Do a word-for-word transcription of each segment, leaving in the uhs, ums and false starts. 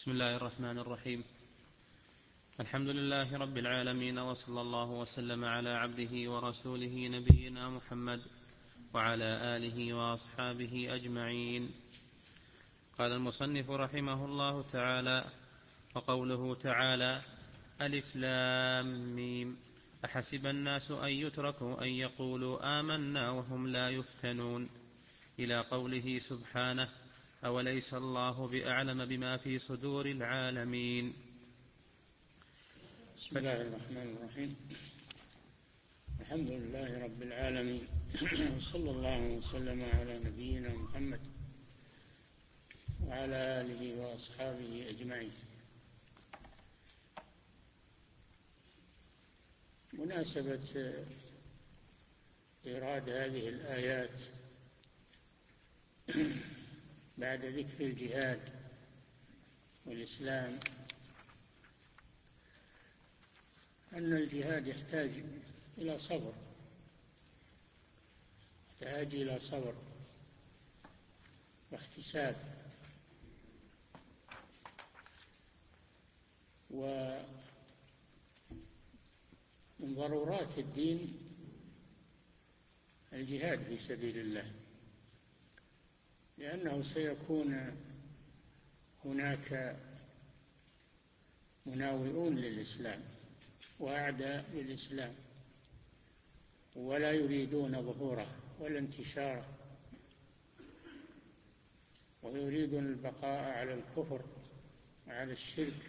بسم الله الرحمن الرحيم. الحمد لله رب العالمين، وصلى الله وسلم على عبده ورسوله نبينا محمد وعلى آله وأصحابه أجمعين. قال المصنف رحمه الله تعالى: وقوله تعالى: ألف لام ميم، أحسب الناس أن يتركوا أن يقولوا آمنا وهم لا يفتنون، إلى قوله سبحانه: أوليس الله بأعلم بما في صدور العالمين. بسم الله الرحمن الرحيم. الحمد لله رب العالمين، صلى الله وسلم على نبينا محمد وعلى آله وأصحابه أجمعين. مناسبة إيراد هذه الآيات بعد ذكر الجهاد والإسلام أن الجهاد يحتاج إلى صبر، يحتاج إلى صبر واحتساب، ومن ضرورات الدين الجهاد في سبيل الله، لأنه سيكون هناك مناوئون للإسلام وأعداء للإسلام، ولا يريدون ظهوره ولا انتشاره، ويريدون البقاء على الكفر وعلى الشرك،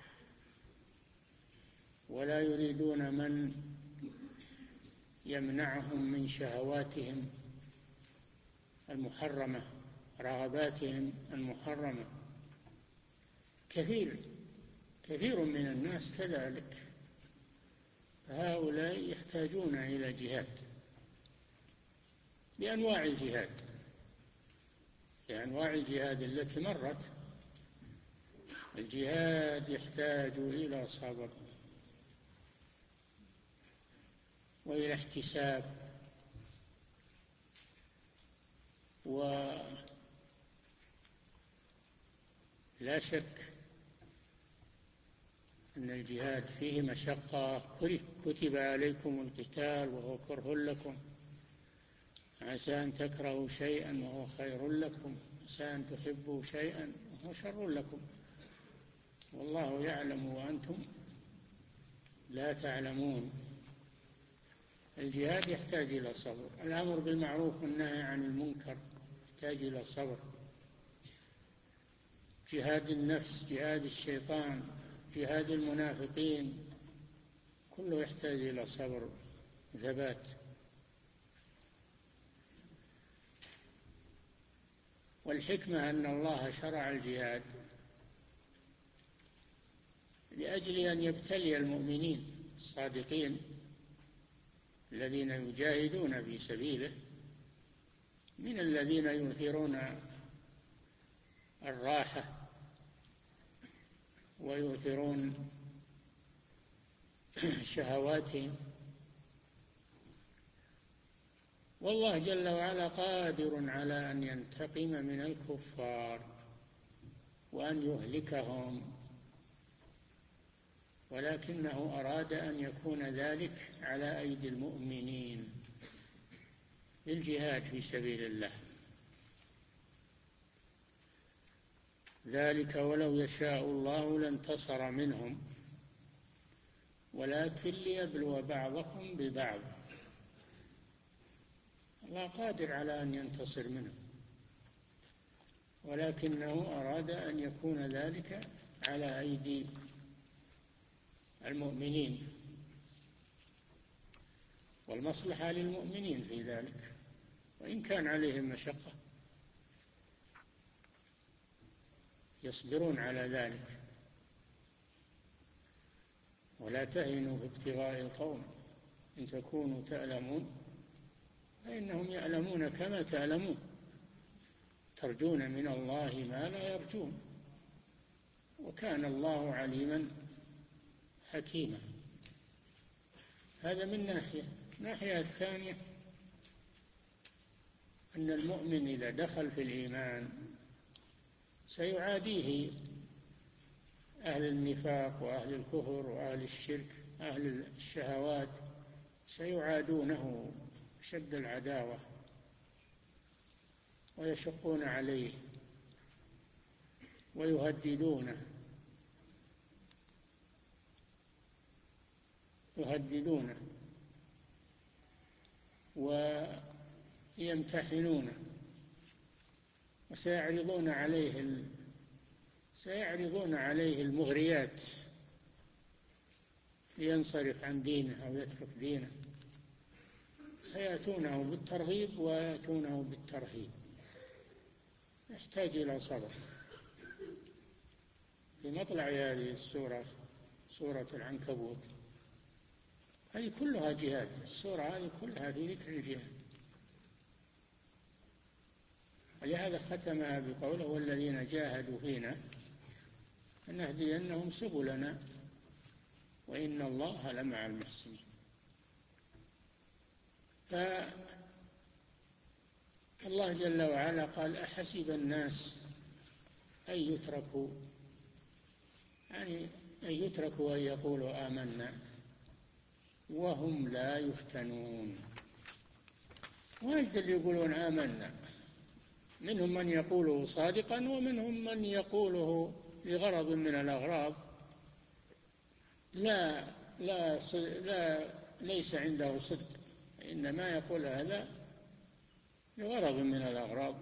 ولا يريدون من يمنعهم من شهواتهم المحرمة، رغباتهم المحرمة. كثير كثير من الناس كذلك، هؤلاء يحتاجون إلى جهاد بأنواع الجهاد، بأنواع الجهاد التي مرت. الجهاد يحتاج إلى صبر وإلى احتساب، ولا شك أن الجهاد فيه مشقة. كتب عليكم القتال وهو كره لكم، عسى أن تكرهوا شيئا وهو خير لكم، عسى أن تحبوا شيئا وهو شر لكم، والله يعلم وأنتم لا تعلمون. الجهاد يحتاج إلى صبر، الأمر بالمعروف والنهي عن المنكر يحتاج إلى صبر، جهاد النفس، جهاد الشيطان، جهاد المنافقين، كله يحتاج إلى صبر وثبات. والحكمة أن الله شرع الجهاد لأجل أن يبتلي المؤمنين الصادقين الذين يجاهدون في سبيله، من الذين يؤثرون الراحة ويؤثرون شهواتهم، والله جل وعلا قادر على أن ينتقم من الكفار وأن يهلكهم، ولكنه أراد أن يكون ذلك على أيدي المؤمنين للجهاد في سبيل الله. ذلك ولو يشاء الله لانتصر منهم ولكن ليبلو بعضكم ببعض. الله قادر على أن ينتصر منهم، ولكنه أراد أن يكون ذلك على أيدي المؤمنين، والمصلحة للمؤمنين في ذلك، وإن كان عليهم مشقة يصبرون على ذلك. ولا تهنوا في ابتغاء القوم إن تكونوا تألمون فإنهم يألمون كما تألمون، ترجون من الله ما لا يرجون، وكان الله عليما حكيما. هذا من ناحية. الناحية الثانية أن المؤمن إذا دخل في الإيمان سيعاديه أهل النفاق وأهل الكفر وأهل الشرك أهل الشهوات سيعادونه شد العداوة ويشقون عليه ويهددونه يهددونه ويمتحنونه وسيعرضون عليه سيعرضون عليه المغريات لينصرف عن دينه أو يترك دينه، فيأتونه بالترغيب ويأتونه بالترهيب. يحتاج إلى صبر. في مطلع هذه السورة سورة العنكبوت هذه كلها جهاد، السورة هذه كلها في ذكر الجهاد، ولهذا ختمها بقوله والذين جاهدوا فينا لنهدينهم سبلنا وإن الله لمع المحسنين. فالله جل وعلا قال أحسب الناس أن يتركوا يعني أن يتركوا أن يقولوا آمنا وهم لا يفتنون. واجد اللي يقولون آمنا، منهم من يقوله صادقا ومنهم من يقوله لغرض من الأغراض لا لا لا ليس عنده صدق، إنما يقول هذا لغرض من الأغراض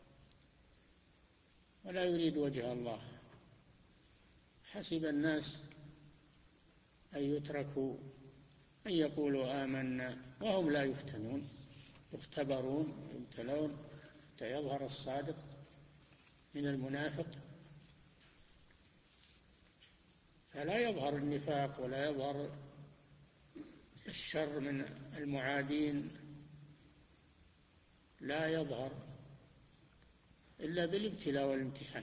ولا يريد وجه الله. حسب الناس أن يتركوا أن يقولوا آمنا وهم لا يفتنون، يختبرون يبتلون حتى يظهر الصادق من المنافق، فلا يظهر النفاق ولا يظهر الشر من المعادين، لا يظهر إلا بالابتلاء والامتحان.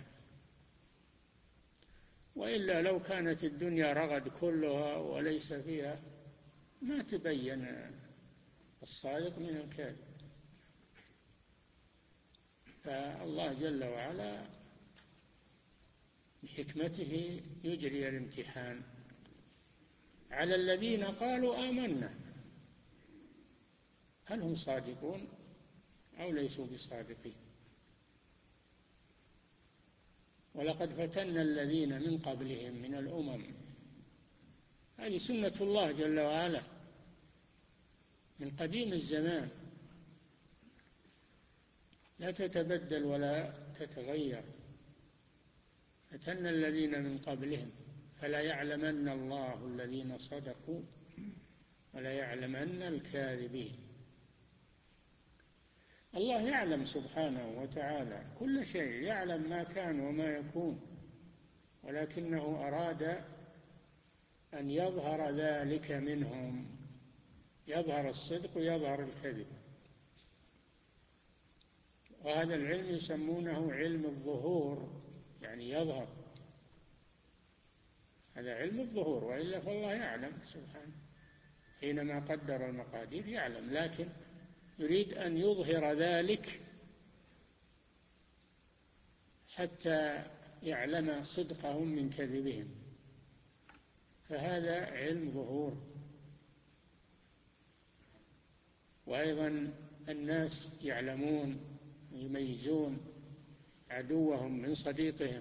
وإلا لو كانت الدنيا رغد كلها وليس فيها ما تبين الصادق من الكاذب. فالله جل وعلا بحكمته يجري الامتحان على الذين قالوا آمنا، هل هم صادقون أو ليسوا بصادقين. ولقد فتنا الذين من قبلهم من الأمم، هذه سنة الله جل وعلا من قديم الزمان لا تتبدل ولا تتغير. فتنا الذين من قبلهم فلا يعلمن الله الذين صدقوا ولا يعلمن الكاذبين. الله يعلم سبحانه وتعالى كل شيء، يعلم ما كان وما يكون، ولكنه أراد أن يظهر ذلك منهم، يظهر الصدق ويظهر الكذب. وهذا العلم يسمونه علم الظهور، يعني يظهر، هذا علم الظهور. وإلا فالله يعلم سبحانه حينما قدر المقادير يعلم، لكن يريد أن يظهر ذلك حتى يعلم صدقهم من كذبهم، فهذا علم ظهور. وأيضا الناس يعلمون يميزون عدوهم من صديقهم.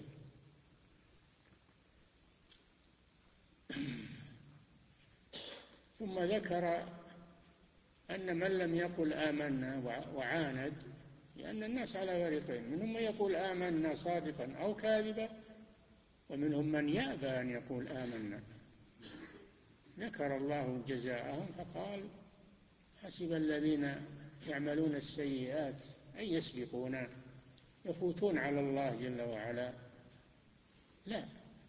ثم ذكر أن من لم يقل آمنا وعاند، لأن الناس على فريقين، منهم من يقول آمنا صادقا أو كاذبا، ومنهم من يأبى أن يقول آمنا. ذكر الله جزاءهم فقال حسب الذين يعملون السيئات أن يسبقونا، يفوتون على الله جل وعلا. لا،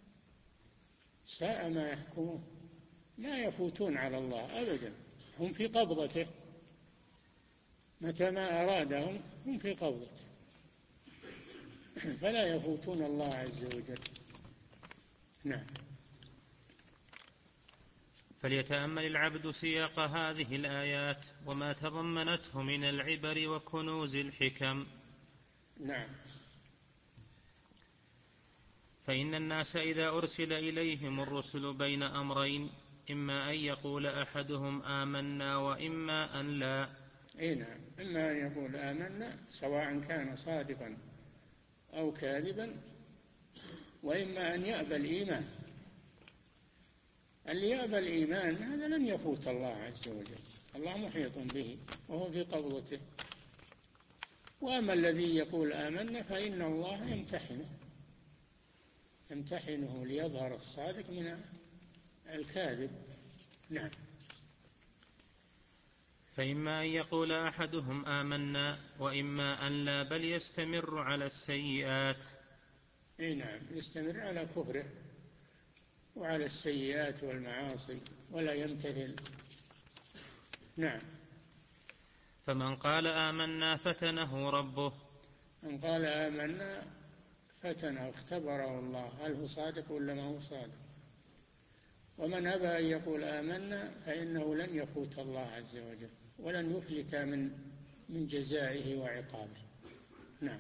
ساء ما يحكمون، لا يفوتون على الله أبدا، هم في قبضته، متى ما أرادهم هم في قبضته، فلا يفوتون الله عز وجل. نعم. فليتأمل العبد سياق هذه الآيات وما تضمنته من العبر وكنوز الحكم. نعم. فإن الناس إذا أرسل إليهم الرسل بين أمرين إما أن يقول أحدهم آمنا وإما أن لا. أي نعم، إما أن يقول آمنا سواء كان صادقا أو كاذبا، وإما أن يأبى الإيمان. اللي يأبى الإيمان هذا لن يفوت الله عز وجل، الله محيط به وهو في قبضته. وأما الذي يقول آمنا فإن الله يمتحنه يمتحنه ليظهر الصادق من الكاذب. نعم. فإما أن يقول أحدهم آمنا وإما أن لا، بل يستمر على السيئات. أي نعم، يستمر على كفره وعلى السيئات والمعاصي ولا يمتثل. نعم. فمن قال آمنا فتنه ربه. من قال آمنا فتنه، اختبره الله هل هو صادق ولا ما هو صادق. ومن أبى أن يقول آمنا فإنه لن يفوت الله عز وجل ولن يفلت من من جزائه وعقابه. نعم.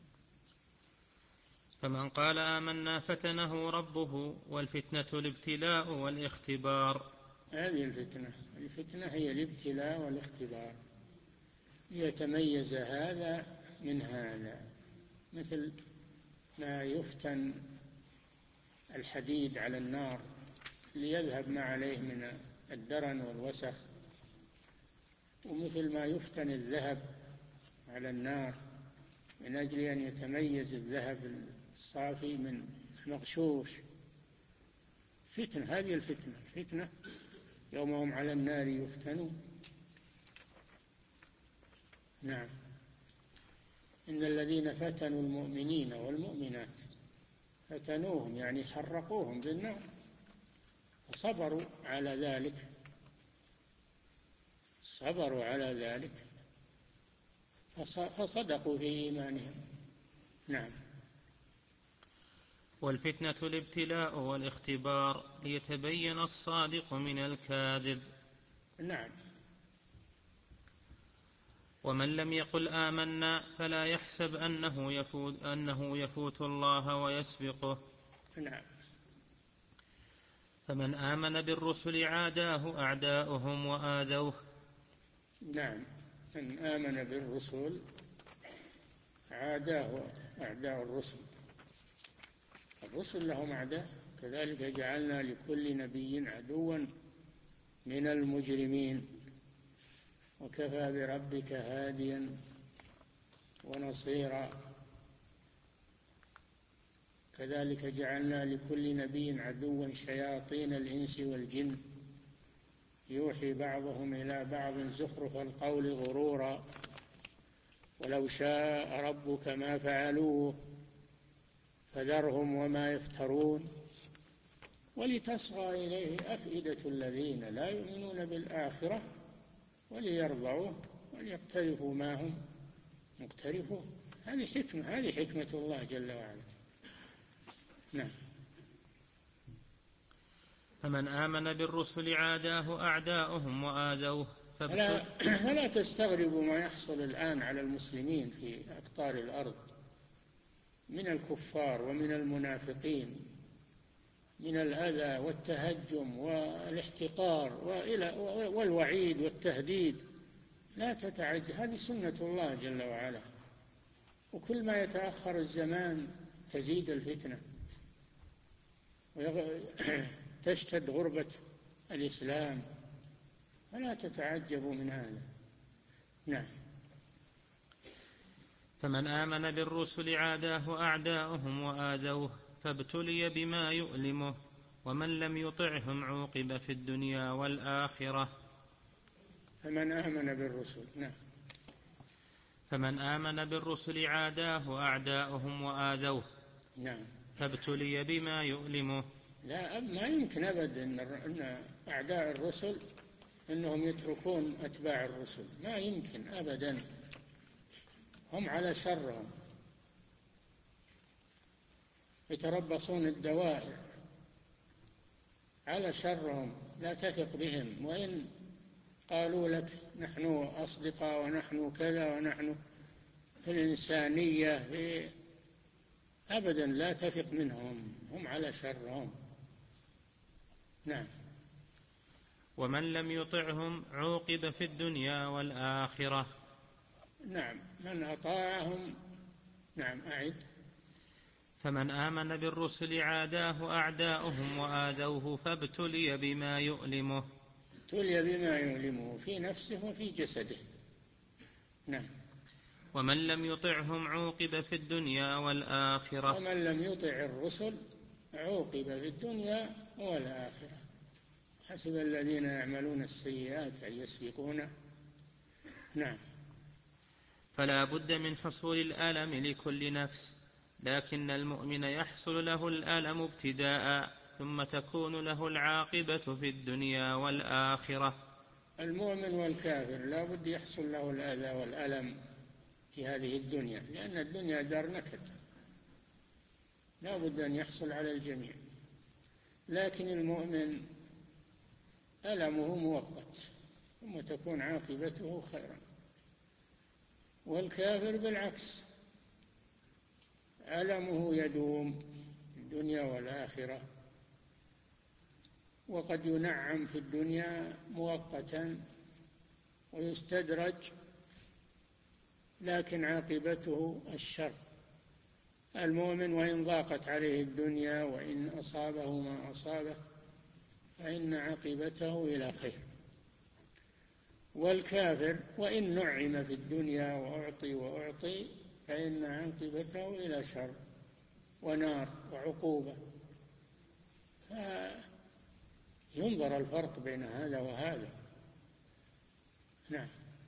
فمن قال آمنا فتنه ربه، والفتنة الابتلاء والاختبار. هذه الفتنة الفتنة هي الابتلاء والاختبار، ليتميز هذا من هذا، مثل ما يفتن الحديد على النار ليذهب ما عليه من الدرن والوسخ، ومثل ما يفتن الذهب على النار من أجل أن يتميز الذهب الصافي من المغشوش. فتنة، هذه الفتنة فتنة يوم هم على النار يفتنون. نعم. إن الذين فتنوا المؤمنين والمؤمنات فتنوهم يعني حرقوهم بالنار فصبروا على ذلك صبروا على ذلك فصدقوا في إيمانهم. نعم. والفتنة الابتلاء والاختبار ليتبين الصادق من الكاذب. نعم. ومن لم يقل آمنا فلا يحسب أنه يفوت, أنه يفوت الله ويسبقه. نعم. فمن آمن بالرسل عاداه أعداؤهم وآذوه. نعم. من آمن بالرسل عاداه أعداء الرسل. الرسل لهم أعداء، كذلك جعلنا لكل نبي عدوا من المجرمين وكفى بربك هاديا ونصيرا. كذلك جعلنا لكل نبي عدوا شياطين الإنس والجن يوحي بعضهم إلى بعض زخرف القول غرورا ولو شاء ربك ما فعلوه فذرهم وما يفترون ولتصغى إليه أفئدة الذين لا يؤمنون بالآخرة وليرضعوه وليقترفوا ما هم مقترفون. هذه حكمة هذه حكمة الله جل وعلا. نعم. فمن آمن بالرسل عاداه أعداؤهم وآذوه. فلا, فلا تستغربوا ما يحصل الآن على المسلمين في أقطار الأرض من الكفار ومن المنافقين من الأذى والتهجم والاحتقار والوعيد والتهديد. لا تتعجب، هذه سنة الله جل وعلا، وكل ما يتأخر الزمان تزيد الفتنة وتشتد غربة الإسلام، فلا تتعجبوا من هذا. نعم. فمن آمن بالرسل عاداه أعداؤهم وآذوه فابتلي بما يؤلمه، ومن لم يطعهم عوقب في الدنيا والآخرة. فمن آمن بالرسل. نعم. فمن آمن بالرسل عاداه أعداؤهم وآذوه. نعم. فابتلي بما يؤلمه. لا، ما يمكن أبدا أن أعداء الرسل أنهم يتركون أتباع الرسل، ما يمكن أبدا، هم على شرهم يتربصون الدوائر على شرهم، لا تثق بهم، وإن قالوا لك نحن أصدقاء ونحن كذا ونحن في الإنسانية في أبدا لا تثق منهم، هم على شرهم. نعم. ومن لم يطعهم عوقب في الدنيا والآخرة. نعم، من أطاعهم. نعم، أعد. فمن آمن بالرسل عاداه أعداؤهم وآذوه فابتلي بما يؤلمه. ابتلي بما يؤلمه في نفسه وفي جسده. نعم. ومن لم يطعهم عوقب في الدنيا والآخرة. ومن لم يطع الرسل عوقب في الدنيا والآخرة. حسب الذين يعملون السيئات أن يسبقونه. نعم. فلا بد من حصول الألم لكل نفس، لكن المؤمن يحصل له الألم ابتداء ثم تكون له العاقبة في الدنيا والآخرة. المؤمن والكافر لا بد يحصل له الأذى والألم في هذه الدنيا، لأن الدنيا دار نكد، لا بد أن يحصل على الجميع. لكن المؤمن ألمه مؤقت ثم تكون عاقبته خيرا، والكافر بالعكس ألمه يدوم في الدنيا والآخرة، وقد ينعم في الدنيا مؤقتا ويستدرج، لكن عاقبته الشر. المؤمن وإن ضاقت عليه الدنيا وإن أصابه ما أصابه فإن عاقبته إلى خير. والكافر وإن نعم في الدنيا وأعطي وأعطي فإن عاقبته إلى شر ونار وعقوبة. فينظر الفرق بين هذا وهذا. نعم.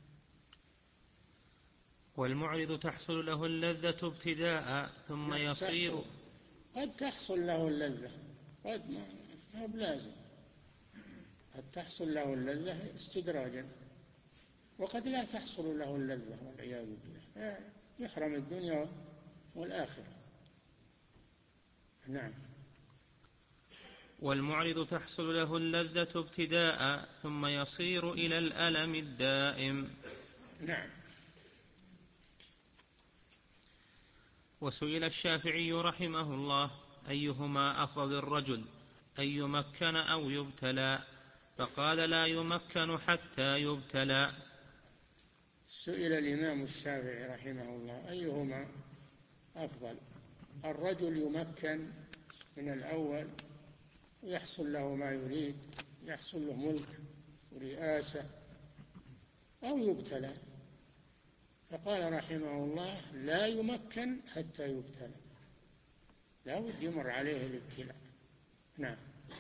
والمعرض تحصل له اللذة ابتداء ثم يصير. قد تحصل له اللذة، قد ما بلازم، قد تحصل له اللذة استدراجا، وقد لا تحصل له اللذة والعياذ بالله، يحرم الدنيا والآخرة. نعم. والمعرض تحصل له اللذة ابتداء ثم يصير إلى الألم الدائم. نعم. وسئل الشافعي رحمه الله أيهما أفضل الرجل أن يمكن أو يبتلى، فقال لا يمكن حتى يبتلى. سئل الإمام الشافعي رحمه الله أيهما أفضل، الرجل يمكن من الأول ويحصل له ما يريد، يحصل له ملك ورئاسة، أو يبتلى. فقال رحمه الله لا يمكن حتى يبتلى، لا بد يمر عليه الابتلاء. نعم.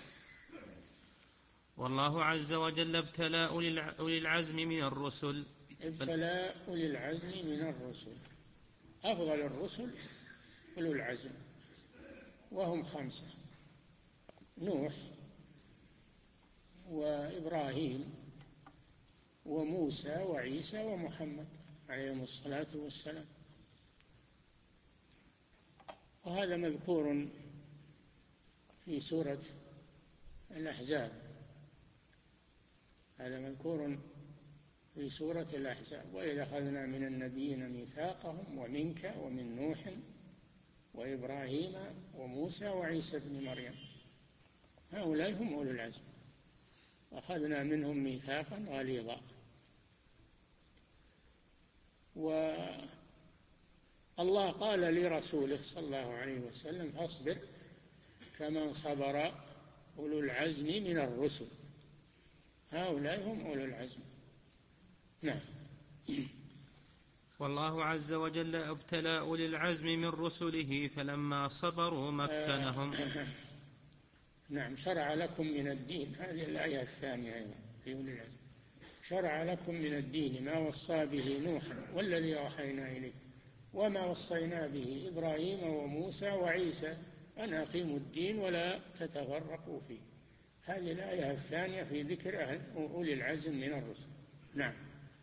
والله عز وجل ابتلى أولي العزم من الرسل. ابتلى أولي العزم من الرسل. أفضل الرسل أولو العزم، وهم خمسة: نوح وإبراهيم وموسى وعيسى ومحمد عليهم الصلاة والسلام. وهذا مذكور في سورة الأحزاب، هذا مذكور في سورة الأحزاب: وإذا أخذنا من النبيين ميثاقهم ومنك ومن نوح وإبراهيم وموسى وعيسى ابن مريم، هؤلاء هم أولو العزم، أخذنا منهم ميثاقا غليظا. والله قال لرسوله صلى الله عليه وسلم: فاصبر كما صبر أولو العزم من الرسل. هؤلاء هم أولو العزم. نعم. والله عز وجل ابتلى أولي العزم من رسله فلما صبروا مكنهم. آه نعم. شرع لكم من الدين، هذه الآية الثانية في أولي العزم: شرع لكم من الدين ما وصى به نوحا والذي أوحينا إليه وما وصينا به إبراهيم وموسى وعيسى أن أقيموا الدين ولا تتفرقوا فيه. هذه الآية الثانية في ذكر أولي العزم من الرسل. نعم.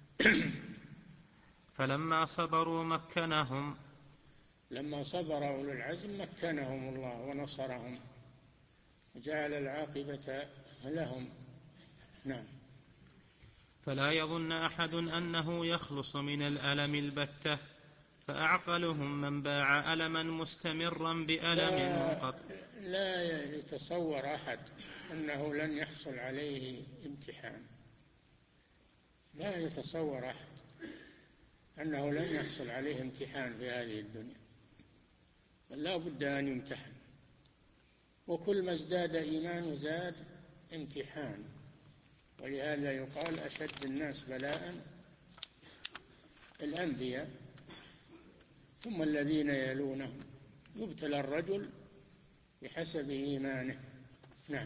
فلما صبروا مكنهم. لما صبر أولو العزم مكنهم الله ونصرهم وجعل العاقبة لهم. نعم. فلا يظن أحد أنه يخلص من الألم البتة، فأعقلهم من باع ألما مستمرا بألم منقطع. لا يتصور أحد أنه لن يحصل عليه امتحان، لا يتصور أحد أنه لن يحصل عليه امتحان في هذه الدنيا، بل لا بد أن يمتحن، وكل ما ازداد إيمان زاد امتحان. ولهذا يقال أشد الناس بلاء الأنبياء ثم الذين يلونهم، يبتلى الرجل بحسب إيمانه. نعم.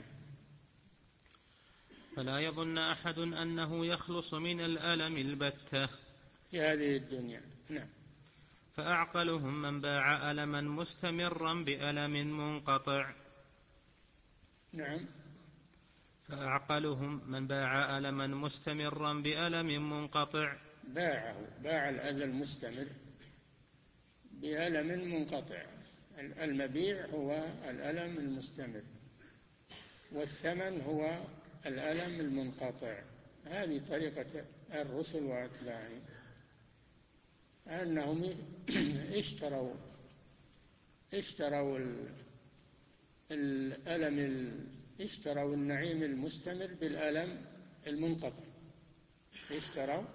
فلا يظن أحد أنه يخلص من الألم البتة في هذه الدنيا. نعم. فأعقلهم من باع ألما مستمرا بألم منقطع. نعم. فأعقلهم من باع ألما مستمرا بألم منقطع. باعه باع الأذى المستمر بألم منقطع. المبيع هو الألم المستمر، والثمن هو الألم المنقطع. هذه طريقة الرسل وأتباعهم، أنهم اشتروا اشتروا الألم اشتروا النعيم المستمر بالألم المنقطع. اشتروا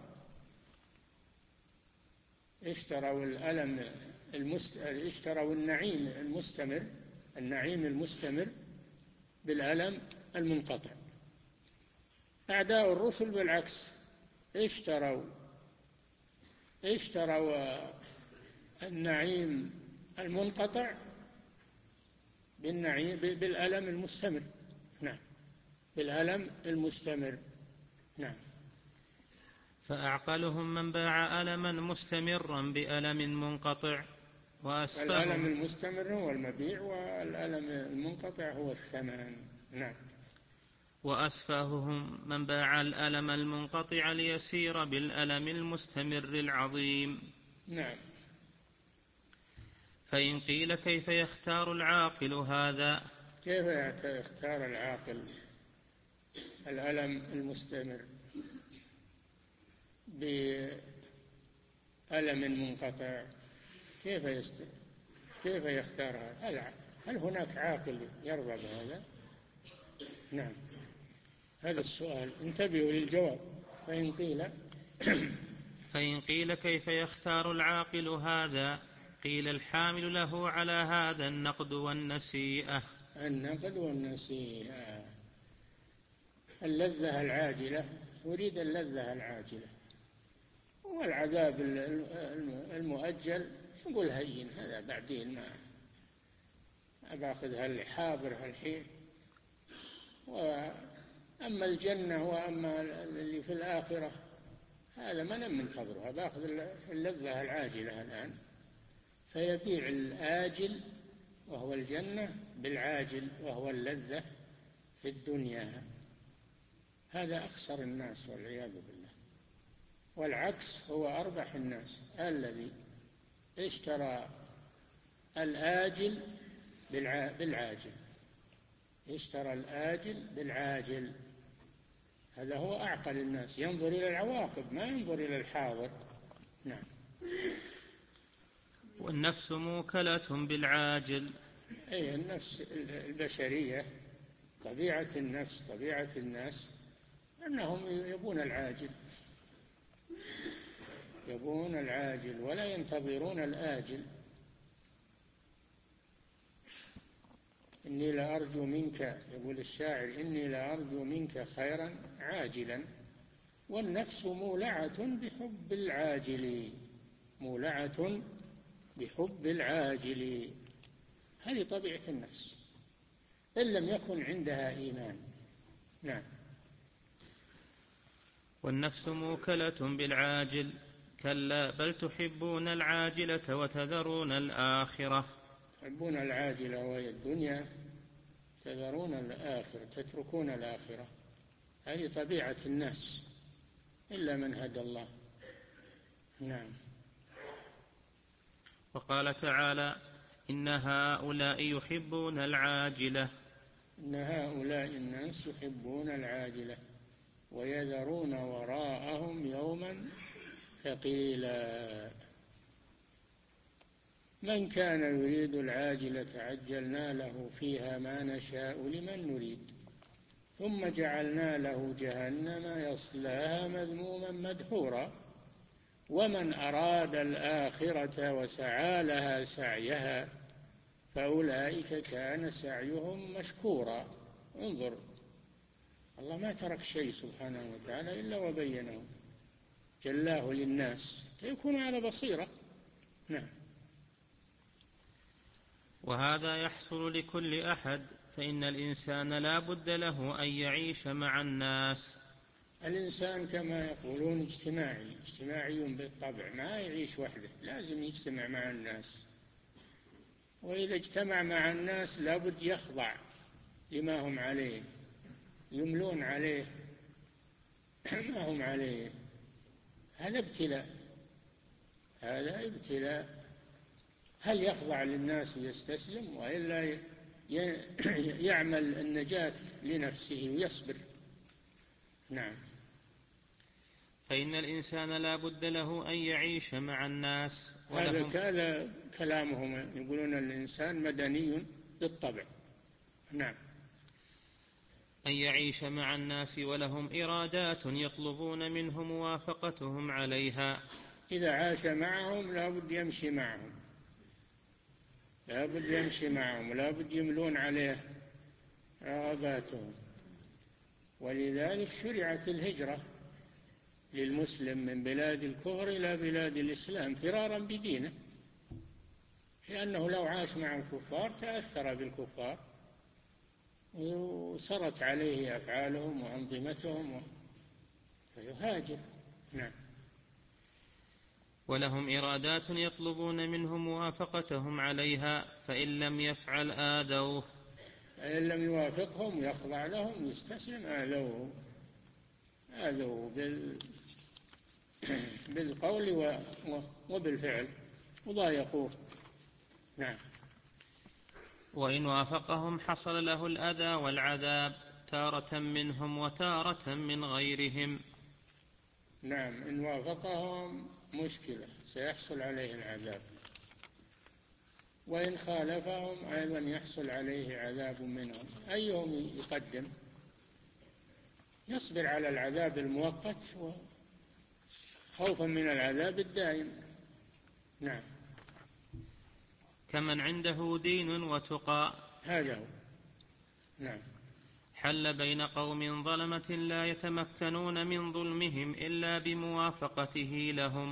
اشتروا الألم المست... اشتروا النعيم المستمر النعيم المستمر بالألم المنقطع. أعداء الرسل بالعكس، اشتروا اشتروا النعيم المنقطع بالنعيم بالألم المستمر. نعم. بالألم المستمر. نعم. فأعقلهم من باع ألما مستمرا بألم منقطع وأسفهم. الألم المستمر هو المبيع، والألم المنقطع هو الثمن. نعم. وأسفههم من باع الألم المنقطع ليسير بالألم المستمر العظيم. نعم. فإن قيل كيف يختار العاقل هذا؟ كيف يختار العاقل الألم المستمر بألم منقطع؟ كيف يست... كيف يختار هذا؟ هل هناك عاقل يرضى بهذا؟ نعم، هذا السؤال، انتبهوا للجواب. فإن قيل فإن قيل كيف يختار العاقل هذا؟ قيل الحامل له على هذا النقد والنسيئة. النقد والنسيئة. اللذة العاجلة، يريد اللذة العاجلة، والعذاب المؤجل يقول هين، هذا بعدين ما أباخذ هالحاضر هالحين. وأما الجنة وأما اللي في الآخرة هذا ما ننتظرها، باخذ اللذة العاجلة الآن. فيبيع الآجل وهو الجنة بالعاجل وهو اللذة في الدنيا. هذا أخسر الناس والعياذ بالله. والعكس هو أربح الناس، الذي اشترى الآجل بالعاجل اشترى الآجل بالعاجل هذا هو أعقل الناس، ينظر إلى العواقب ما ينظر إلى الحاضر. نعم. والنفس موكلة بالعاجل. أي النفس البشرية، طبيعة النفس طبيعة الناس أنهم يبون العاجل يبون العاجل ولا ينتظرون الآجل. إني لأرجو منك، يقول الشاعر، إني لأرجو منك خيرا عاجلا. والنفس مولعة بحب العاجل مولعة بحب العاجل. هذه طبيعة النفس إن لم يكن عندها إيمان. نعم. والنفس موكلة بالعاجل. كلا بل تحبون العاجلة وتذرون الآخرة. تحبون العاجلة وهي الدنيا، تذرون الآخرة، تتركون الآخرة. هذه طبيعة الناس إلا من هدى الله. نعم. وقال تعالى إن هؤلاء يحبون العاجلة. إن هؤلاء الناس يحبون العاجلة ويذرون وراءهم يوما ثقيلا. من كان يريد العاجلة عجلنا له فيها ما نشاء لمن نريد ثم جعلنا له جهنم يصلاها مذموما مدحورا ومن أراد الآخرة وسعى لها سعيها فأولئك كان سعيهم مشكورا. انظر، الله ما ترك شيء سبحانه وتعالى إلا وبينه، جلاه للناس فيكونوا على بصيرة. نعم. وهذا يحصل لكل أحد، فإن الإنسان لا بد له أن يعيش مع الناس. الإنسان كما يقولون اجتماعي، اجتماعي بالطبع، ما يعيش وحده، لازم يجتمع مع الناس، وإذا اجتمع مع الناس لا بد يخضع لما هم عليه، يملون عليه ما هم عليه. هذا ابتلاء، هذا ابتلاء. هل يخضع للناس ويستسلم، وإلا يعمل النجاة لنفسه ويصبر؟ نعم. فإن الإنسان لا بد له أن يعيش مع الناس. هذا كلامهم، يقولون الإنسان مدني بالطبع. نعم. أن يعيش مع الناس ولهم إرادات يطلبون منه موافقتهم عليها. إذا عاش معهم لا بد يمشي معهم، لا بد يمشي معهم، لا بد يملون عليه رغباتهم. ولذلك شرعت الهجرة للمسلم من بلاد الكفر إلى بلاد الإسلام فرارا بدينه، لأنه لو عاش مع الكفار تأثر بالكفار وسرت عليه أفعالهم وأنظمتهم فيهاجر. نعم. ولهم إرادات يطلبون منه موافقتهم عليها، فإن لم يفعل آذوه. فإن لم يوافقهم يخضع لهم يستسلم آذوه، آذوه بال... بالقول وبالفعل وضايقوه. نعم. وإن وافقهم حصل له الأذى والعذاب تارة منهم وتارة من غيرهم. نعم، إن وافقهم مشكلة، سيحصل عليه العذاب، وإن خالفهم أيضا يحصل عليه عذاب منهم. أيهم يقدم؟ يصبر على العذاب المؤقت خوفا من العذاب الدائم. نعم. كمن عنده دين وتقى. هذا هو. نعم. حل بين قوم ظلمة لا يتمكنون من ظلمهم إلا بموافقته لهم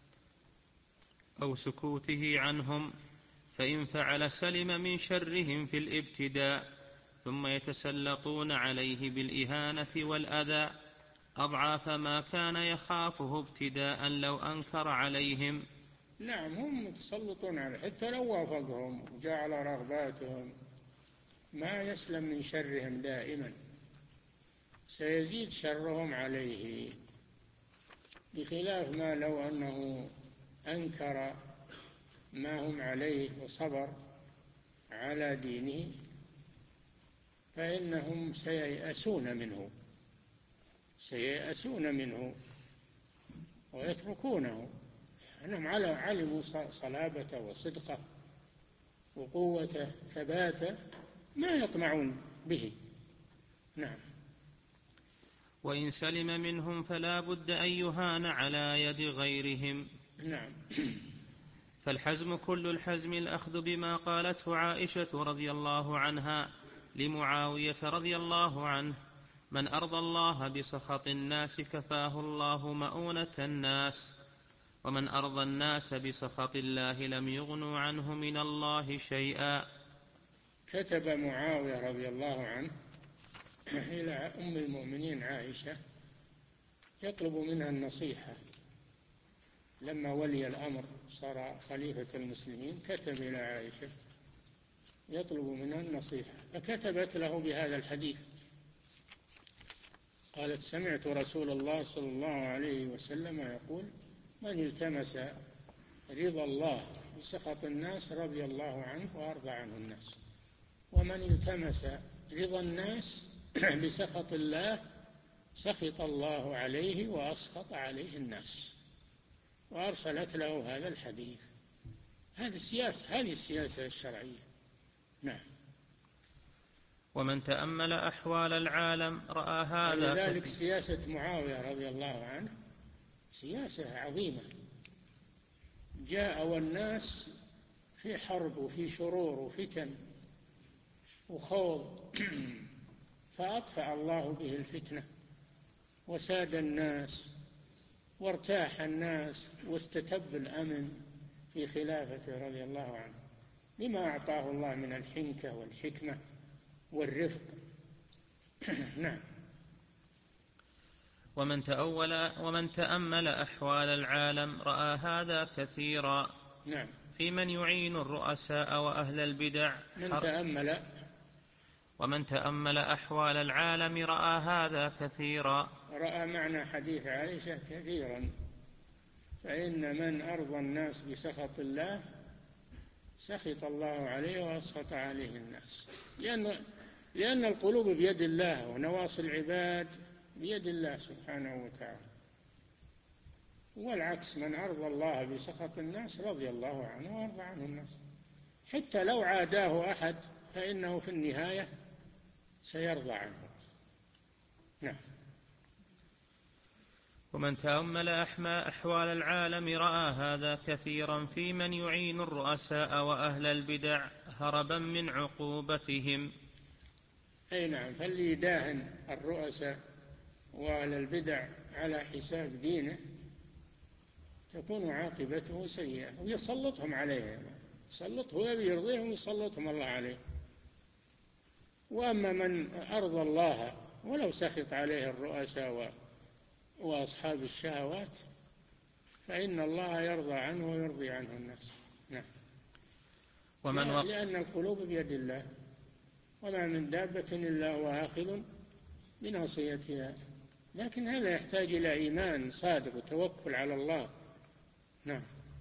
أو سكوته عنهم، فإن فعل سلم من شرهم في الابتداء، ثم يتسلطون عليه بالإهانة والأذى أضعاف ما كان يخافه ابتداء لو أنكر عليهم. نعم، هم يتسلطون عليه حتى لو وافقهم وجعل رغباتهم، ما يسلم من شرهم دائما، سيزيد شرهم عليه، بخلاف ما لو أنه أنكر ما هم عليه وصبر على دينه فإنهم سييأسون منه، سييأسون منه ويتركونه، أنهم علموا صلابته وصدقه وقوته ثباته، ما يطمعون به. نعم. وإن سلم منهم فلا بد أن يهان على يد غيرهم. نعم. فالحزم كل الحزم الأخذ بما قالته عائشة رضي الله عنها لمعاوية رضي الله عنه: من أرضى الله بسخط الناس كفاه الله مؤونة الناس، ومن أرضى الناس بسخط الله لم يغنوا عنه من الله شيئا. كتب معاوية رضي الله عنه إلى أم المؤمنين عائشة يطلب منها النصيحة، لما ولي الأمر صار خليفة المسلمين كتب إلى عائشة يطلب منها النصيحة، فكتبت له بهذا الحديث، قالت: سمعت رسول الله صلى الله عليه وسلم يقول: من التمس رضا الله بسخط الناس رضي الله عنه وأرضى عنه الناس، ومن التمس رضا الناس بسخط الله سخط الله عليه وأسخط عليه الناس. وأرسلت له هذا الحديث. هذه السياسة هذه السياسة الشرعية. نعم. ومن تأمل أحوال العالم رأى هذا. ولذلك سياسة معاوية رضي الله عنه سياسة عظيمة، جاء والناس في حرب وفي شرور وفتن وخوض فأطفأ الله به الفتنة وساد الناس وارتاح الناس واستتب الأمن في خلافته رضي الله عنه، لما أعطاه الله من الحنكة والحكمة والرفق. نعم. ومن تأول ومن تأمل أحوال العالم رأى هذا كثيرا. نعم. في من يعين الرؤساء وأهل البدع. من تأمل ومن تأمل أحوال العالم رأى هذا كثيرا. رأى معنى حديث عائشة كثيرا، فإن من أرضى الناس بسخط الله سخط الله عليه وأسخط عليه الناس، لأن لأن القلوب بيد الله ونواصي العباد بيد الله سبحانه وتعالى، والعكس، من أرضى الله بسخط الناس رضي الله عنه وأرضى عنه الناس، حتى لو عاداه أحد فإنه في النهاية سيرضى عنه. نعم. ومن تأمل أحوال العالم رأى هذا كثيرا في من يعين الرؤساء وأهل البدع هربا من عقوبتهم. أي نعم. فاللي يداهن الرؤساء وأهل البدع على حساب دينه تكون عاقبته سيئة، ويسلطهم عليه، يسلطه يبي يرضيهم ويسلطهم الله عليه. وأما من أرضى الله ولو سخط عليه الرؤساء وأصحاب الشهوات فإن الله يرضى عنه ويرضي عنه الناس. نعم. ومن وق... لأن القلوب بيد الله، وما من دابة إلا هو آخذ بناصيتها، لكن هذا يحتاج إلى إيمان صادق وتوكل على الله. نعم.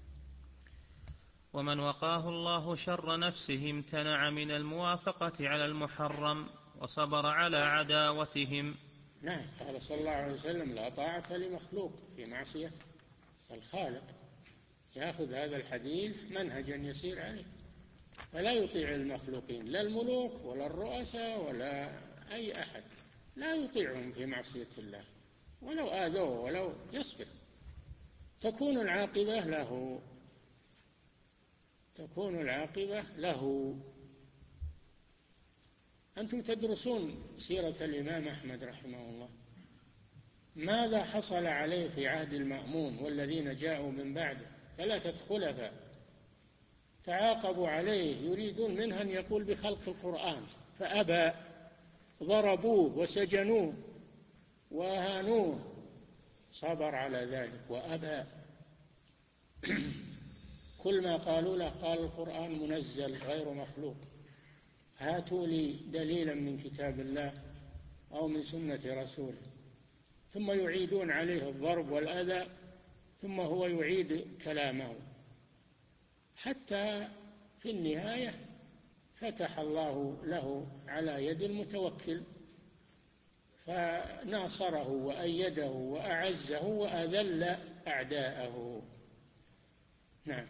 ومن وقاه الله شر نفسه امتنع من الموافقة على المحرم وصبر على عداوتهم. نعم. قال صلى الله عليه وسلم: لا طاعة لمخلوق في معصية الخالق. يأخذ هذا الحديث منهجا يسير عليه، فلا يطيع المخلوقين، لا الملوك ولا الرؤساء ولا أي أحد، لا يطيعهم في معصية الله ولو آذوه ولو يصبر، تكون العاقبة له تكون العاقبة له. أنتم تدرسون سيرة الإمام أحمد رحمه الله، ماذا حصل عليه في عهد المأمون والذين جاءوا من بعده؟ ثلاثة خلفاء تعاقبوا عليه يريدون منه أن يقول بخلق القرآن فأبى، ضربوه وسجنوه وأهانوه، صبر على ذلك وأبى. كل ما قالوا له قال: القرآن منزل غير مخلوق، هاتوا لي دليلا من كتاب الله أو من سنة رسوله. ثم يعيدون عليه الضرب والأذى، ثم هو يعيد كلامه، حتى في النهاية فتح الله له على يد المتوكل فناصره وأيده وأعزه وأذل أعداءه. نعم.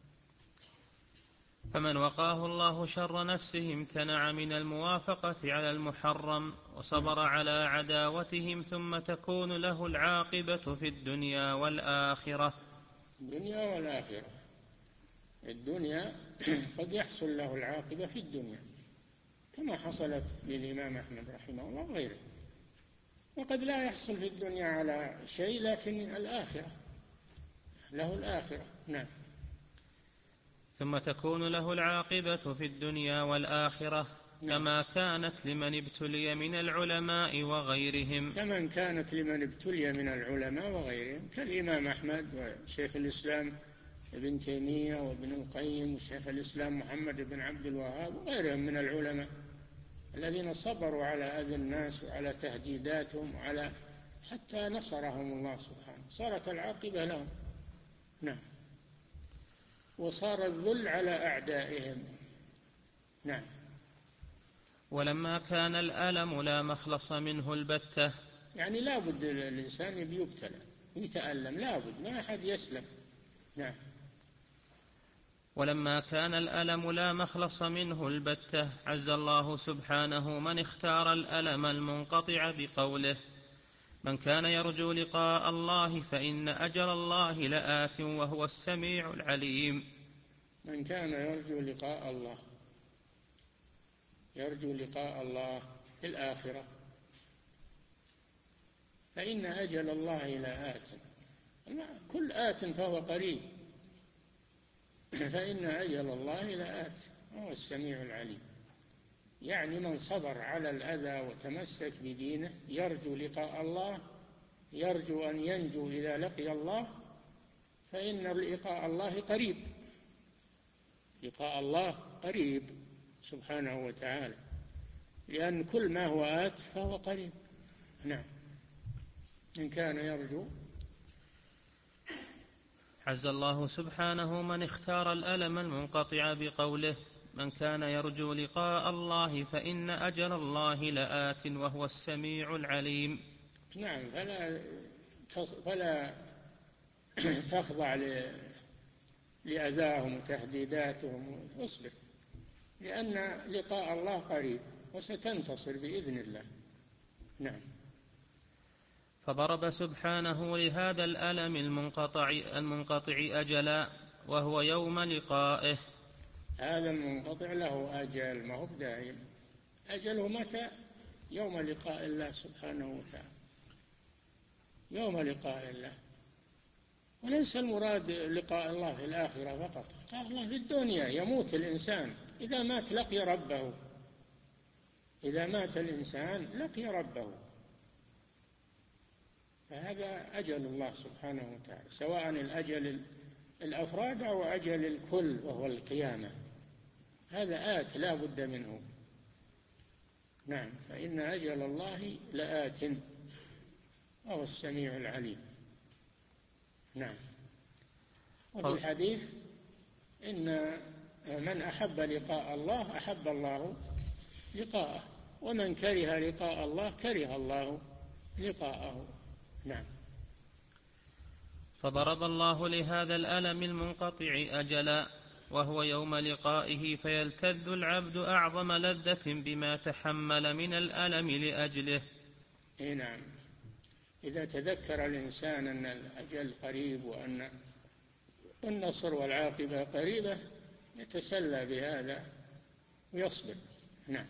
فمن وقاه الله شر نفسه امتنع من الموافقة على المحرم وصبر على عداوتهم ثم تكون له العاقبة في الدنيا والآخرة. الدنيا والآخرة. الدنيا قد يحصل له العاقبة في الدنيا كما حصلت للإمام أحمد رحمه الله وغيره، وقد لا يحصل في الدنيا على شيء، لكن الآخرة له الآخرة. نعم. ثم تكون له العاقبة في الدنيا والآخرة. نعم. كما كانت لمن ابتلي من العلماء وغيرهم كمن كانت لمن ابتلي من العلماء وغيرهم، كالإمام أحمد وشيخ الإسلام ابن تيمية وابن القيم وشيخ الإسلام محمد بن عبد الوهاب وغيرهم من العلماء الذين صبروا على أذى الناس وعلى تهديداتهم وعلى حتى نصرهم الله سبحانه، صارت العاقبة لهم. نعم. وصار الذل على أعدائهم. نعم. ولما كان الألم لا مخلص منه البتة، يعني لا بد الإنسان يبتلى يتألم، لا بد، ما أحد يسلم. نعم. ولما كان الألم لا مخلص منه البتة عز الله سبحانه من اختار الألم المنقطع بقوله: من كان يرجو لقاء الله فإن أجل الله لآت وهو السميع العليم. من كان يرجو لقاء الله، يرجو لقاء الله في الآخرة، فإن أجل الله لآت، كل آت فهو قريب، فإن أجل الله لآت وهو السميع العليم. يعني من صبر على الأذى وتمسك بدينه يرجو لقاء الله، يرجو أن ينجو إذا لقي الله، فإن لقاء الله قريب، لقاء الله قريب سبحانه وتعالى، لأن كل ما هو آت فهو قريب. نعم. من كان يرجو عز الله سبحانه من اختار الألم المنقطع بقوله: من كان يرجو لقاء الله فإن أجل الله لآت وهو السميع العليم. نعم. فلا فلا تخضع لأذاهم وتهديداتهم، اصبر، لأن لقاء الله قريب وستنتصر بإذن الله. نعم. فضرب سبحانه لهذا الألم المنقطع, المنقطع أجلا وهو يوم لقائه. هذا المنقطع له أجل، ما هو بدائم، أجله متى؟ يوم لقاء الله سبحانه وتعالى، يوم لقاء الله. وليس المراد لقاء الله في الآخرة فقط، لقاء الله في الدنيا. يموت الإنسان إذا مات لقي ربه، إذا مات الإنسان لقي ربه، فهذا أجل الله سبحانه وتعالى، سواء الأجل الأفراد أو أجل الكل وهو القيامة، هذا آت لا بد منه. نعم. فإن أجل الله لآت وهو السميع العليم. نعم. وفي الحديث إن من أحب لقاء الله أحب الله لقاءه، ومن كره لقاء الله كره الله لقاءه. نعم. فضرب الله لهذا الألم المنقطع أجلا وهو يوم لقائه، فيلتذ العبد أعظم لذة بما تحمل من الألم لأجله. إيه نعم. إذا تذكر الإنسان أن الأجل قريب وأن النصر والعاقبة قريبة يتسلى بهذا ويصبر. نعم.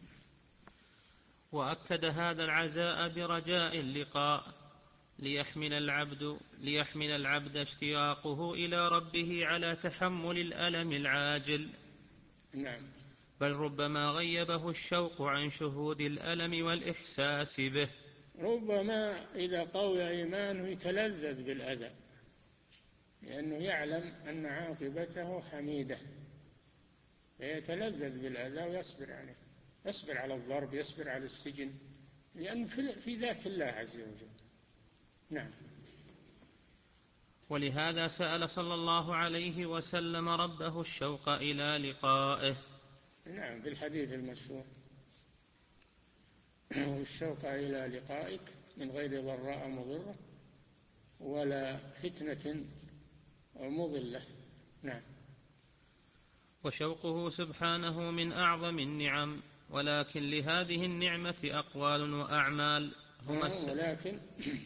وأكد هذا العزاء برجاء اللقاء ليحمل العبد, ليحمل العبد اشتياقه إلى ربه على تحمل الألم العاجل. نعم. بل ربما غيبه الشوق عن شهود الألم والإحساس به. ربما إذا قوي إيمانه يتلذذ بالأذى، لأنه يعلم أن عاقبته حميدة، فيتلذذ بالأذى ويصبر عليه، يصبر على الضرب، يصبر على السجن، لأنه في ذات الله عز وجل. نعم. ولهذا سأل صلى الله عليه وسلم ربه الشوق إلى لقائه. نعم. في الحديث المشهور: الشوق إلى لقائك من غير ضراء مضرة ولا فتنة مضلة. نعم. وشوقه سبحانه من أعظم النعم، ولكن لهذه النعمة أقوال وأعمال هما ولكن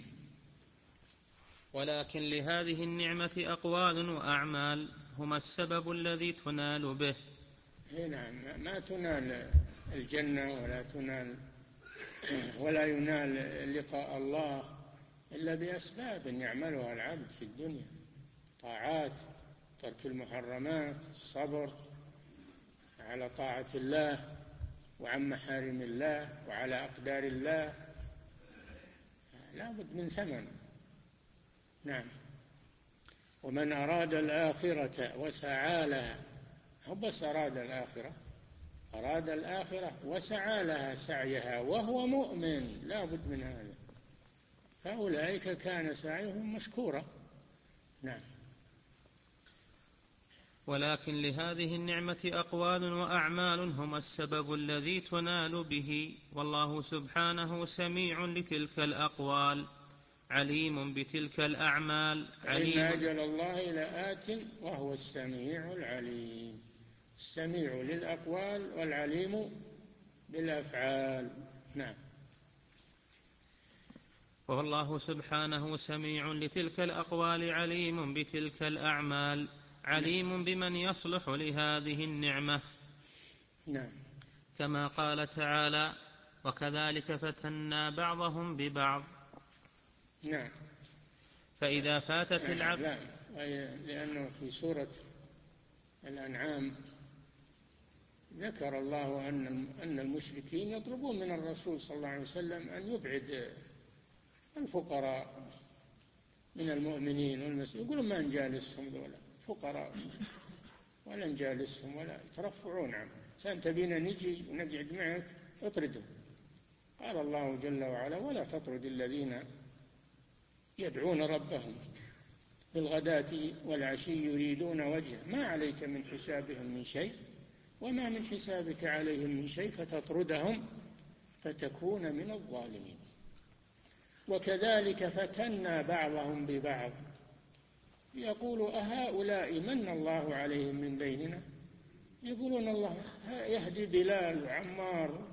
ولكن لهذه النعمة أقوال وأعمال هما السبب الذي تنال به. نعم. ما تنال الجنة ولا تنال ولا ينال لقاء الله إلا بأسباب يعملها العبد في الدنيا: طاعات، ترك المحرمات، الصبر على طاعة الله وعن محارم الله وعلى أقدار الله، لا بد من ثمن. نعم. ومن أراد الآخرة وسعى لها، هو بس أراد الآخرة، أراد الآخرة وسعى لها سعيها وهو مؤمن، لا بد من هذا، فأولئك كان سعيهم مشكورا. نعم. ولكن لهذه النعمة أقوال وأعمال هما السبب الذي تنال به، والله سبحانه سميع لتلك الأقوال عليم بتلك الأعمال عليم. إن عليم. أجل الله لآت وهو السميع العليم. السميع للأقوال والعليم بالأفعال. نعم. والله سبحانه سميع لتلك الأقوال عليم بتلك الأعمال عليم بمن يصلح لهذه النعمة. نعم. كما قال تعالى: وكذلك فتنا بعضهم ببعض. نعم. فإذا فاتت العبد لا، لأنه في سورة الأنعام ذكر الله أن أن المشركين يطلبون من الرسول صلى الله عليه وسلم أن يبعد الفقراء من المؤمنين والمسلمين. يقولون ما نجالسهم ذولا فقراء ولا نجالسهم ولا يترفعون عنهم، سان تبينا نجي ونقعد معك اطردهم. قال الله جل وعلا: ولا تطرد الذين يدعون ربهم بالغداة والعشي يريدون وجهه ما عليك من حسابهم من شيء وما من حسابك عليهم من شيء فتطردهم فتكون من الظالمين. وكذلك فتنا بعضهم ببعض يقول أهؤلاء من الله عليهم من بيننا. يقولون الله يهدي بلال وعمار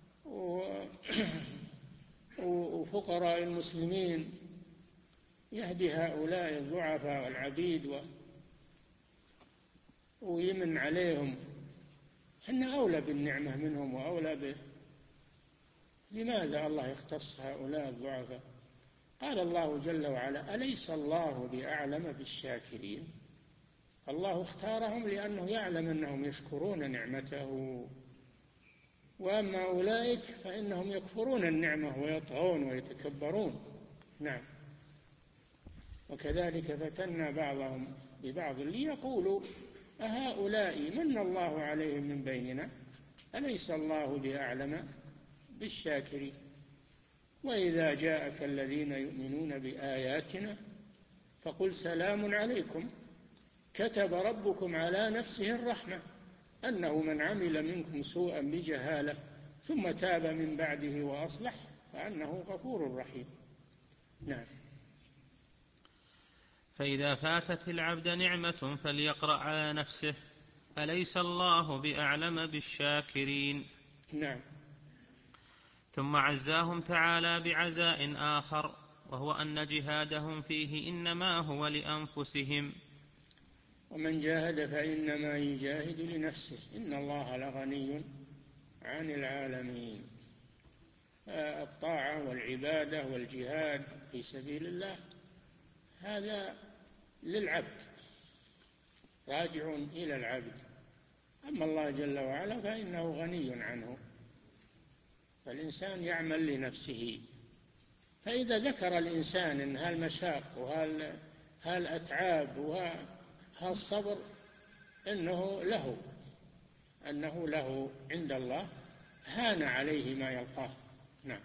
وفقراء المسلمين، يهدي هؤلاء الضعفاء والعبيد و... ويمن عليهم. إحنا أولى بالنعمة منهم وأولى به. لماذا الله يختص هؤلاء الضعفاء؟ قال الله جل وعلا: أليس الله بأعلم بالشاكرين. الله اختارهم لأنه يعلم أنهم يشكرون نعمته، وأما أولئك فإنهم يكفرون النعمة ويطغون ويتكبرون. نعم. وكذلك فتنا بعضهم ببعض ليقولوا أهؤلاء من الله عليهم من بيننا أليس الله بأعلم بالشاكرين. وإذا جاءك الذين يؤمنون بآياتنا فقل سلام عليكم كتب ربكم على نفسه الرحمة أنه من عمل منكم سوءا بجهالة ثم تاب من بعده وأصلح فأنه غفور رحيم. نعم. فإذا فاتت العبد نعمة فليقرأ على نفسه: أليس الله بأعلم بالشاكرين. نعم. ثم عزاهم تعالى بعزاء آخر، وهو أن جهادهم فيه إنما هو لأنفسهم. ومن جاهد فإنما يجاهد لنفسه إن الله لغني عن العالمين. الطاعة والعبادة والجهاد في سبيل الله هذا للعبد، راجع إلى العبد. أما الله جل وعلا فإنه غني عنه، فالإنسان يعمل لنفسه. فإذا ذكر الإنسان إن هالمشاق وهالأتعاب وهالصبر إنه له أنه له عند الله هان عليه ما يلقاه. نعم.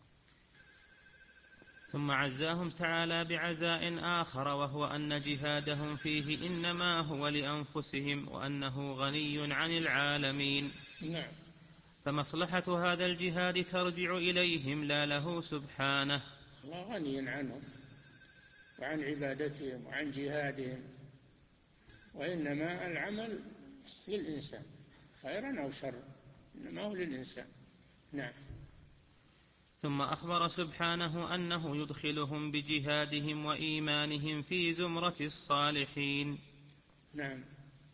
ثم عزاهم تعالى بعزاء آخر، وهو أن جهادهم فيه إنما هو لأنفسهم وأنه غني عن العالمين. نعم. فمصلحة هذا الجهاد ترجع إليهم لا له سبحانه. الله غني عنهم وعن عبادتهم وعن جهادهم، وإنما العمل للإنسان خيرا أو شرا، إنما هو للإنسان. نعم. ثم أخبر سبحانه أنه يدخلهم بجهادهم وإيمانهم في زمرة الصالحين. نعم.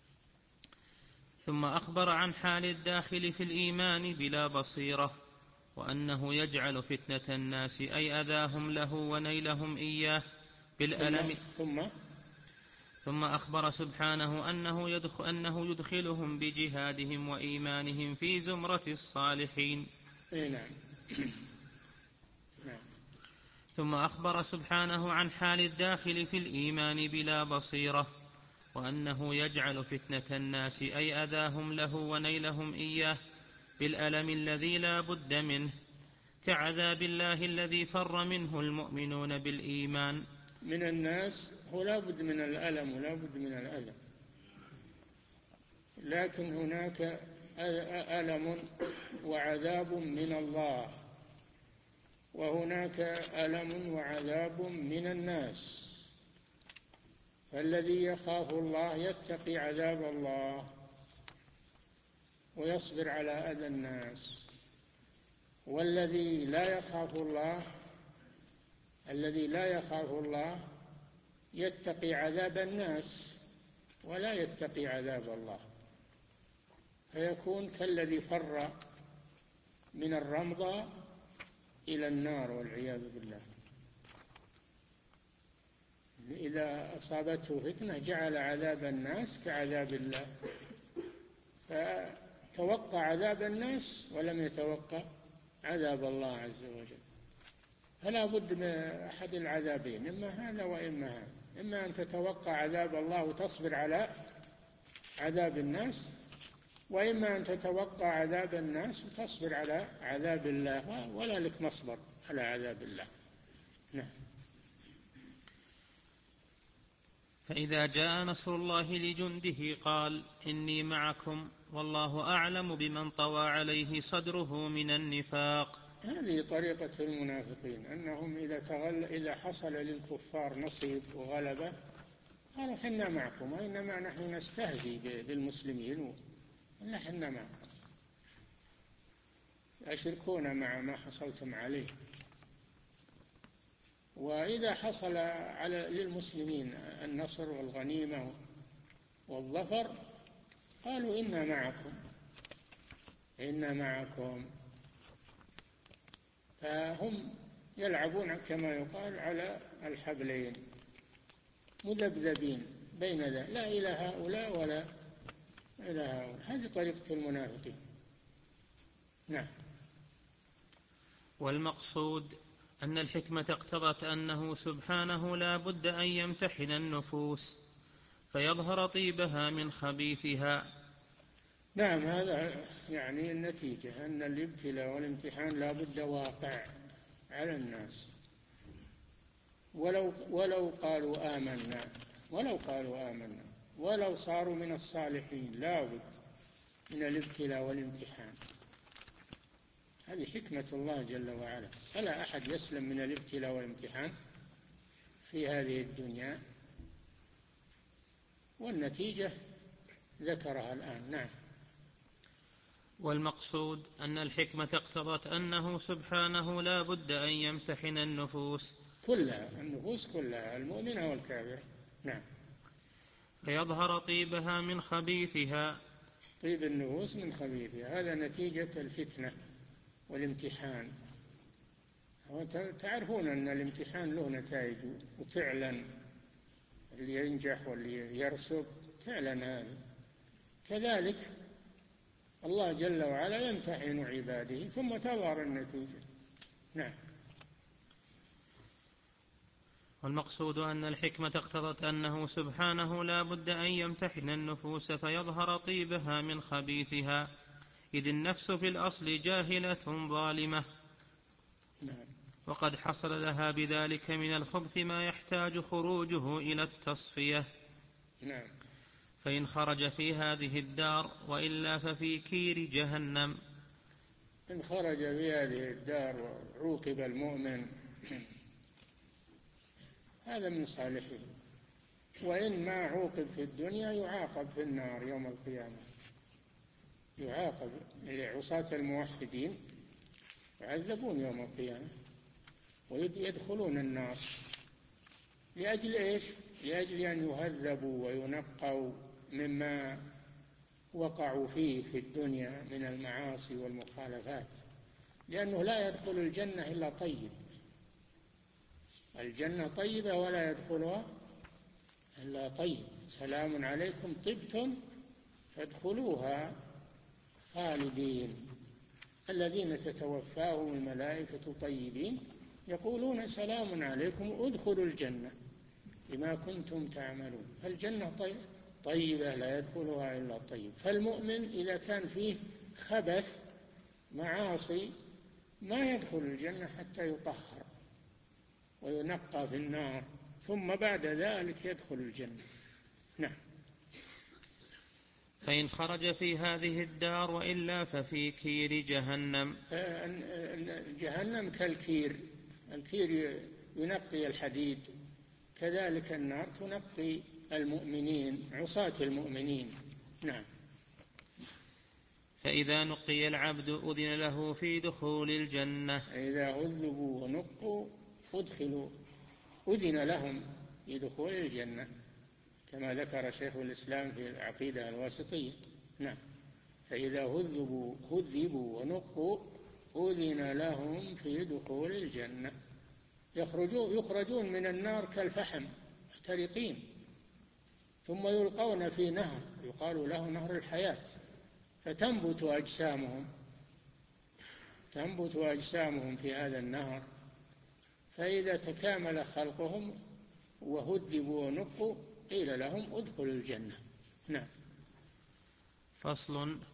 ثم أخبر عن حال الداخل في الإيمان بلا بصيرة، وأنه يجعل فتنة الناس أي أذاهم له ونيلهم إياه بالألم. ثم ثم أخبر سبحانه أنه, يدخل أنه يدخلهم بجهادهم وإيمانهم في زمرة الصالحين. نعم. نعم. ثم أخبر سبحانه عن حال الداخل في الإيمان بلا بصيرة، وأنه يجعل فتنة الناس أي أذاهم له ونيلهم إياه بالألم الذي لا بد منه، كعذاب الله الذي فر منه المؤمنون بالإيمان. من الناس هو لا بد من الألم ولا بد من الأذى، لكن هناك ألم وعذاب من الله، وهناك ألم وعذاب من الناس. فالذي يخاف الله يتقي عذاب الله ويصبر على أذى الناس، والذي لا يخاف الله الذي لا يخاف الله يتقي عذاب الناس ولا يتقي عذاب الله، فيكون كالذي فر من الرمضة إلى النار والعياذ بالله. إذا أصابته فتنة جعل عذاب الناس كعذاب الله، فتوقع عذاب الناس ولم يتوقع عذاب الله عز وجل. فلا بد من أحد العذابين، إما هذا وإما هذا، إما أن تتوقع عذاب الله وتصبر على عذاب الناس، وإما أن تتوقع عذاب الناس وتصبر على عذاب الله، ولا لك مصبر على عذاب الله. نعم. فإذا جاء نصر الله لجنده قال إني معكم والله أعلم بمن طوى عليه صدره من النفاق. هذه طريقة المنافقين، أنهم إذا, تغل... إذا حصل للكفار نصيب وغلبة قالوا حنا معكم، وإنما نحن نستهزي بالمسلمين ولا حنا معكم، أشركون مع ما حصلتم عليه. وإذا حصل على للمسلمين النصر والغنيمة والظفر قالوا إنا معكم إنا معكم. فهم يلعبون كما يقال على الحبلين، مذبذبين بين ذا، لا إلى هؤلاء ولا إلى هؤلاء. هذه طريقة المنافقين. نعم. والمقصود أن الحكمة اقتضت أنه سبحانه لا بد أن يمتحن النفوس فيظهر طيبها من خبيثها. نعم، هذا يعني النتيجة أن الابتلاء والامتحان لا بد واقع على الناس، ولو, ولو قالوا آمنا ولو قالوا آمنا ولو صاروا من الصالحين لا بد من الابتلاء والامتحان. هذه حكمة الله جل وعلا، فلا أحد يسلم من الابتلاء والامتحان في هذه الدنيا، والنتيجة ذكرها الآن. نعم. والمقصود أن الحكمة اقتضت أنه سبحانه لا بد أن يمتحن النفوس كلها، النفوس كلها، المؤمنة والكافرة. نعم. فيظهر طيبها من خبيثها. طيب النفوس من خبيثها، هذا نتيجة الفتنة والامتحان. تعرفون أن الامتحان له نتائج وتعلن، اللي ينجح واللي يرسب تعلن هذا. كذلك الله جل وعلا يمتحن عباده ثم تظهر النتيجة. نعم. والمقصود أن الحكمة اقتضت أنه سبحانه لا بد أن يمتحن النفوس فيظهر طيبها من خبيثها، إذ النفس في الأصل جاهلة ظالمة. نعم. وقد حصل لها بذلك من الخبث ما يحتاج خروجه إلى التصفية. نعم. فإن خرج في هذه الدار وإلا ففي كير جهنم. إن خرج في هذه الدار وعوقب المؤمن هذا من صالحه، وإن ما عوقب في الدنيا يعاقب في النار يوم القيامة. يعاقب عصاة الموحدين يعذبون يوم القيامة ويدخلون النار. لأجل إيش؟ لأجل أن يهذبوا وينقوا مما وقعوا فيه في الدنيا من المعاصي والمخالفات، لأنه لا يدخل الجنة إلا طيب. الجنة طيبة ولا يدخلها إلا طيب. سلام عليكم طبتم فادخلوها خالدين. الذين تتوفاهم الملائكة طيبين يقولون سلام عليكم ادخلوا الجنة بما كنتم تعملون. فالجنة طيبة لا يدخلها إلا طيب. فالمؤمن إذا كان فيه خبث معاصي ما يدخل الجنة حتى يطهر وينقى في النار، ثم بعد ذلك يدخل الجنة. نعم. فإن خرج في هذه الدار وإلا ففي كير جهنم. جهنم كالكير، الكير ينقي الحديد، كذلك النار تنقي المؤمنين عصاة المؤمنين. نعم. فإذا نقي العبد أذن له في دخول الجنة. إذا عذبوا ونقوا أدخلوا أذن لهم في دخول الجنة، كما ذكر شيخ الإسلام في العقيدة الواسطية. نعم. فإذا هذبوا هذبوا ونقوا أذن لهم في دخول الجنة، يخرجون يخرجون من النار كالفحم محترقين، ثم يلقون في نهر يقال له نهر الحياة، فتنبت أجسامهم تنبت أجسامهم في هذا النهر، فإذا تكامل خلقهم وهذبوا ونقوا قيل لهم ادخلوا الجنة. نعم. فصل.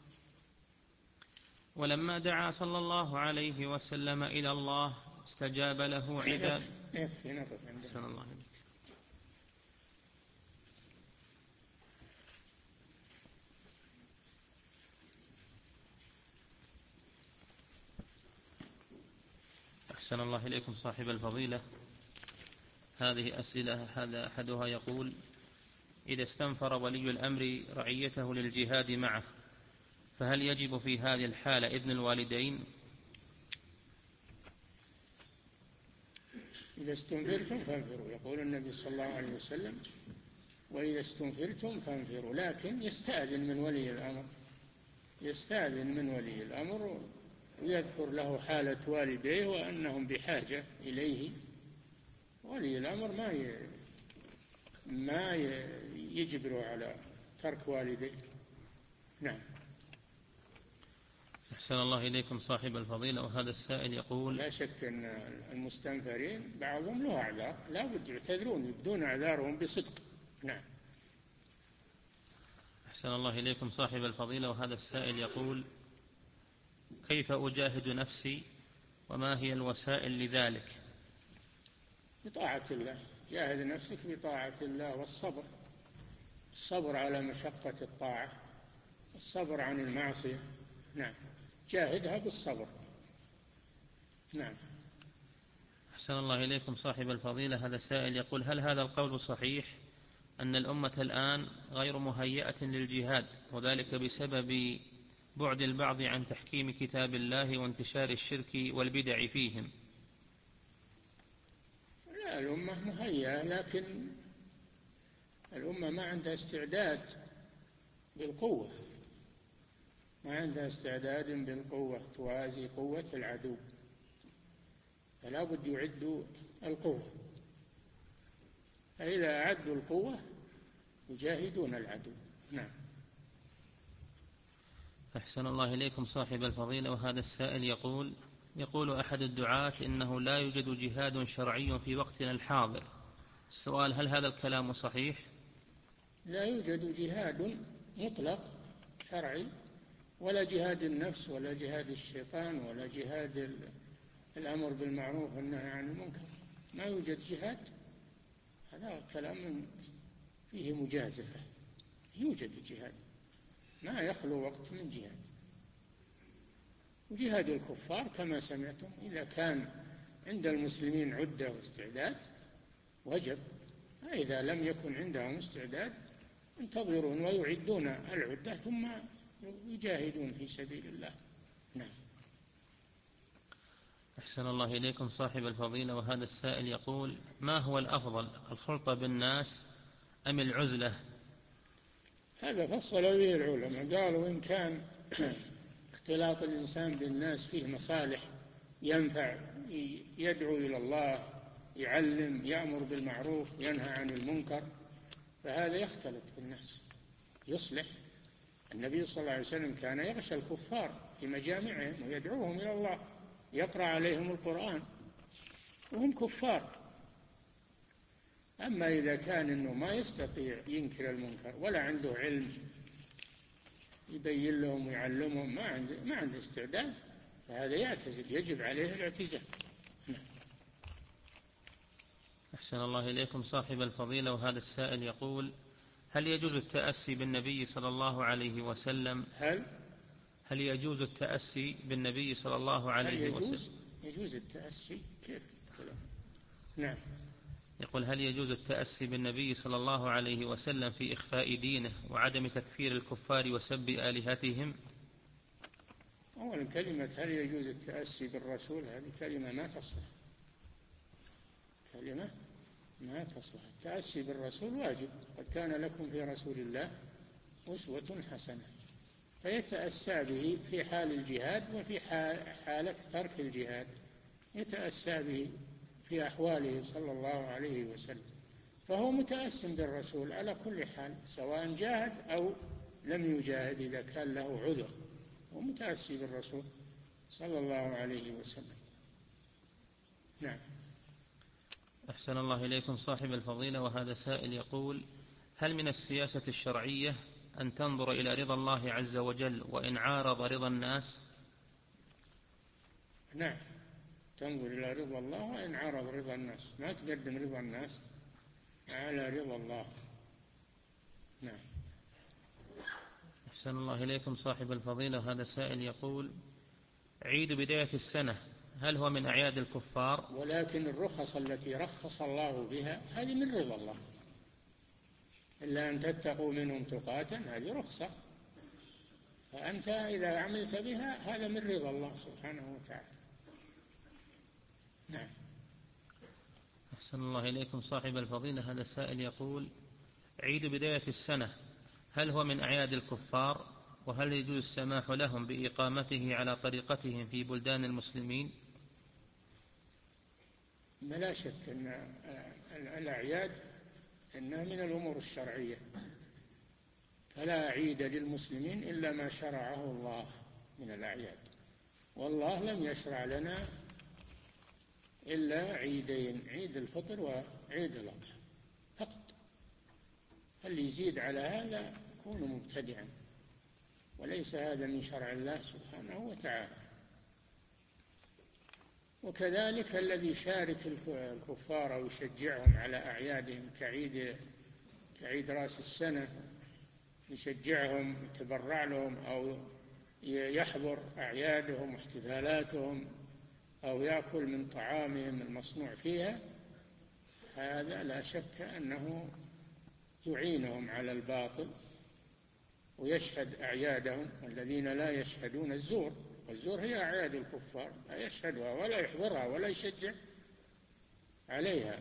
ولما دعا صلى الله عليه وسلم إلى الله استجاب له عباد. يكفي نقف عند صلى الله عليه وسلم. أحسن الله إليكم صاحب الفضيلة. هذه أسئلة، هذا أحدها يقول: إذا استنفر ولي الأمر رعيته للجهاد معه، فهل يجب في هذه الحالة إذن الوالدين؟ إذا استنفرتم فانفروا، يقول النبي صلى الله عليه وسلم: وإذا استنفرتم فانفروا، لكن يستأذن من ولي الأمر يستأذن من ولي الأمر ويذكر له حالة والديه وأنهم بحاجة إليه. ولي الأمر ما ي... ما يجبر على ترك والديه. نعم. أحسن الله إليكم صاحب الفضيلة. وهذا السائل يقول: لا شك أن المستنفرين بعضهم له أعذار، لا بد يعتذرون يبدون أعذارهم بصدق. نعم. أحسن الله إليكم صاحب الفضيلة. وهذا السائل يقول: كيف أجاهد نفسي وما هي الوسائل لذلك؟ بطاعة الله، جاهد نفسك بطاعة الله والصبر، الصبر على مشقة الطاعة، الصبر عن المعصية. نعم. جاهدها بالصبر. نعم. أحسن الله إليكم صاحب الفضيلة. هذا السائل يقول: هل هذا القول صحيح أن الأمة الآن غير مهيئة للجهاد، وذلك بسبب بعد البعض عن تحكيم كتاب الله وانتشار الشرك والبدع فيهم؟ لا، الأمة مهيئة، لكن الأمة ما عندها استعداد بالقوة ما عندها استعداد بالقوة توازي قوة العدو، فلا بد يعدوا القوة، فإذا أعدوا القوة يجاهدون العدو. نعم. أحسن الله إليكم صاحب الفضيلة. وهذا السائل يقول: يقول أحد الدعاة إنه لا يوجد جهاد شرعي في وقتنا الحاضر. السؤال: هل هذا الكلام صحيح؟ لا يوجد جهاد مطلق شرعي، ولا جهاد النفس ولا جهاد الشيطان ولا جهاد الأمر بالمعروف والنهي عن المنكر. ما يوجد جهاد، هذا كلام فيه مجازفة. يوجد جهاد، ما يخلو وقت من جهاد. وجهاد الكفار كما سمعتم، إذا كان عند المسلمين عدة واستعداد وجب، فإذا لم يكن عندهم استعداد ينتظرون ويعدون العدة ثم يجاهدون في سبيل الله. نعم. أحسن الله إليكم صاحب الفضيلة. وهذا السائل يقول: ما هو الأفضل، الخلطة بالناس أم العزلة؟ هذا فصل به العلماء، قالوا إن كان اختلاط الإنسان بالناس فيه مصالح ينفع، يدعو إلى الله، يعلم، يأمر بالمعروف، ينهى عن المنكر، فهذا يختلط بالناس يصلح. النبي صلى الله عليه وسلم كان يغشى الكفار في مجامعهم ويدعوهم إلى الله، يقرأ عليهم القرآن وهم كفار. أما إذا كان إنه ما يستطيع ينكر المنكر ولا عنده علم يبين لهم ويعلمهم، ما عنده ما عنده استعداد، فهذا يعتزل، يجب عليه الاعتزال. أحسن الله إليكم صاحب الفضيلة. وهذا السائل يقول: هل يجوز التأسي بالنبي صلى الله عليه وسلم هل هل يجوز التأسي بالنبي صلى الله هل عليه يجوز وسلم يجوز التأسي كيف كلام. نعم. يقول هل يجوز التأسي بالنبي صلى الله عليه وسلم في إخفاء دينه وعدم تكفير الكفار وسب آلهتهم؟ أولا كلمة هل يجوز التأسي بالرسول هذه كلمة ما تصلح، كلمة ما تصلح. التأسي بالرسول واجب، قد كان لكم في رسول الله أسوة حسنة، فيتأسى به في حال الجهاد وفي حالة ترك الجهاد، يتأسى به في أحواله صلى الله عليه وسلم، فهو متأس بالرسول على كل حال سواء جاهد أو لم يجاهد، إذا كان له عذر هو متأسي بالرسول صلى الله عليه وسلم. نعم. أحسن الله إليكم صاحب الفضيلة، وهذا سائل يقول هل من السياسة الشرعية أن تنظر إلى رضا الله عز وجل وإن عارض رضا الناس؟ نعم، تنظر إلى رضا الله وإن عارض رضا الناس، ما تقدم رضا الناس على رضا الله. نعم. أحسن الله إليكم صاحب الفضيلة، هذا سائل يقول عيد بداية السنة هل هو من أعياد الكفار؟ ولكن الرخص التي رخص الله بها هذه من رضا الله، إلا أن تتقوا منهم تقاتا، هذه رخصة، فأنت إذا عملت بها هذا من رضا الله سبحانه وتعالى. نعم. أحسن الله إليكم صاحب الفضيلة، هذا سائل يقول عيد بداية السنة هل هو من أعياد الكفار؟ وهل يجوز السماح لهم بإقامته على طريقتهم في بلدان المسلمين؟ لا شك أن الأعياد إنها من الأمور الشرعية، فلا عيد للمسلمين إلا ما شرعه الله من الأعياد، والله لم يشرع لنا إلا عيدين، عيد الفطر وعيد الأضحى فقط، اللي يزيد على هذا يكون مبتدعا، وليس هذا من شرع الله سبحانه وتعالى. وكذلك الذي يشارك الكفار أو يشجعهم على أعيادهم كعيد كعيد رأس السنة، يشجعهم يتبرع لهم أو يحضر أعيادهم واحتفالاتهم أو يأكل من طعامهم المصنوع فيها، هذا لا شك أنه يعينهم على الباطل ويشهد أعيادهم، والذين لا يشهدون الزور، والزور هي أعياد الكفار، لا يشهدها ولا يحضرها ولا يشجع عليها.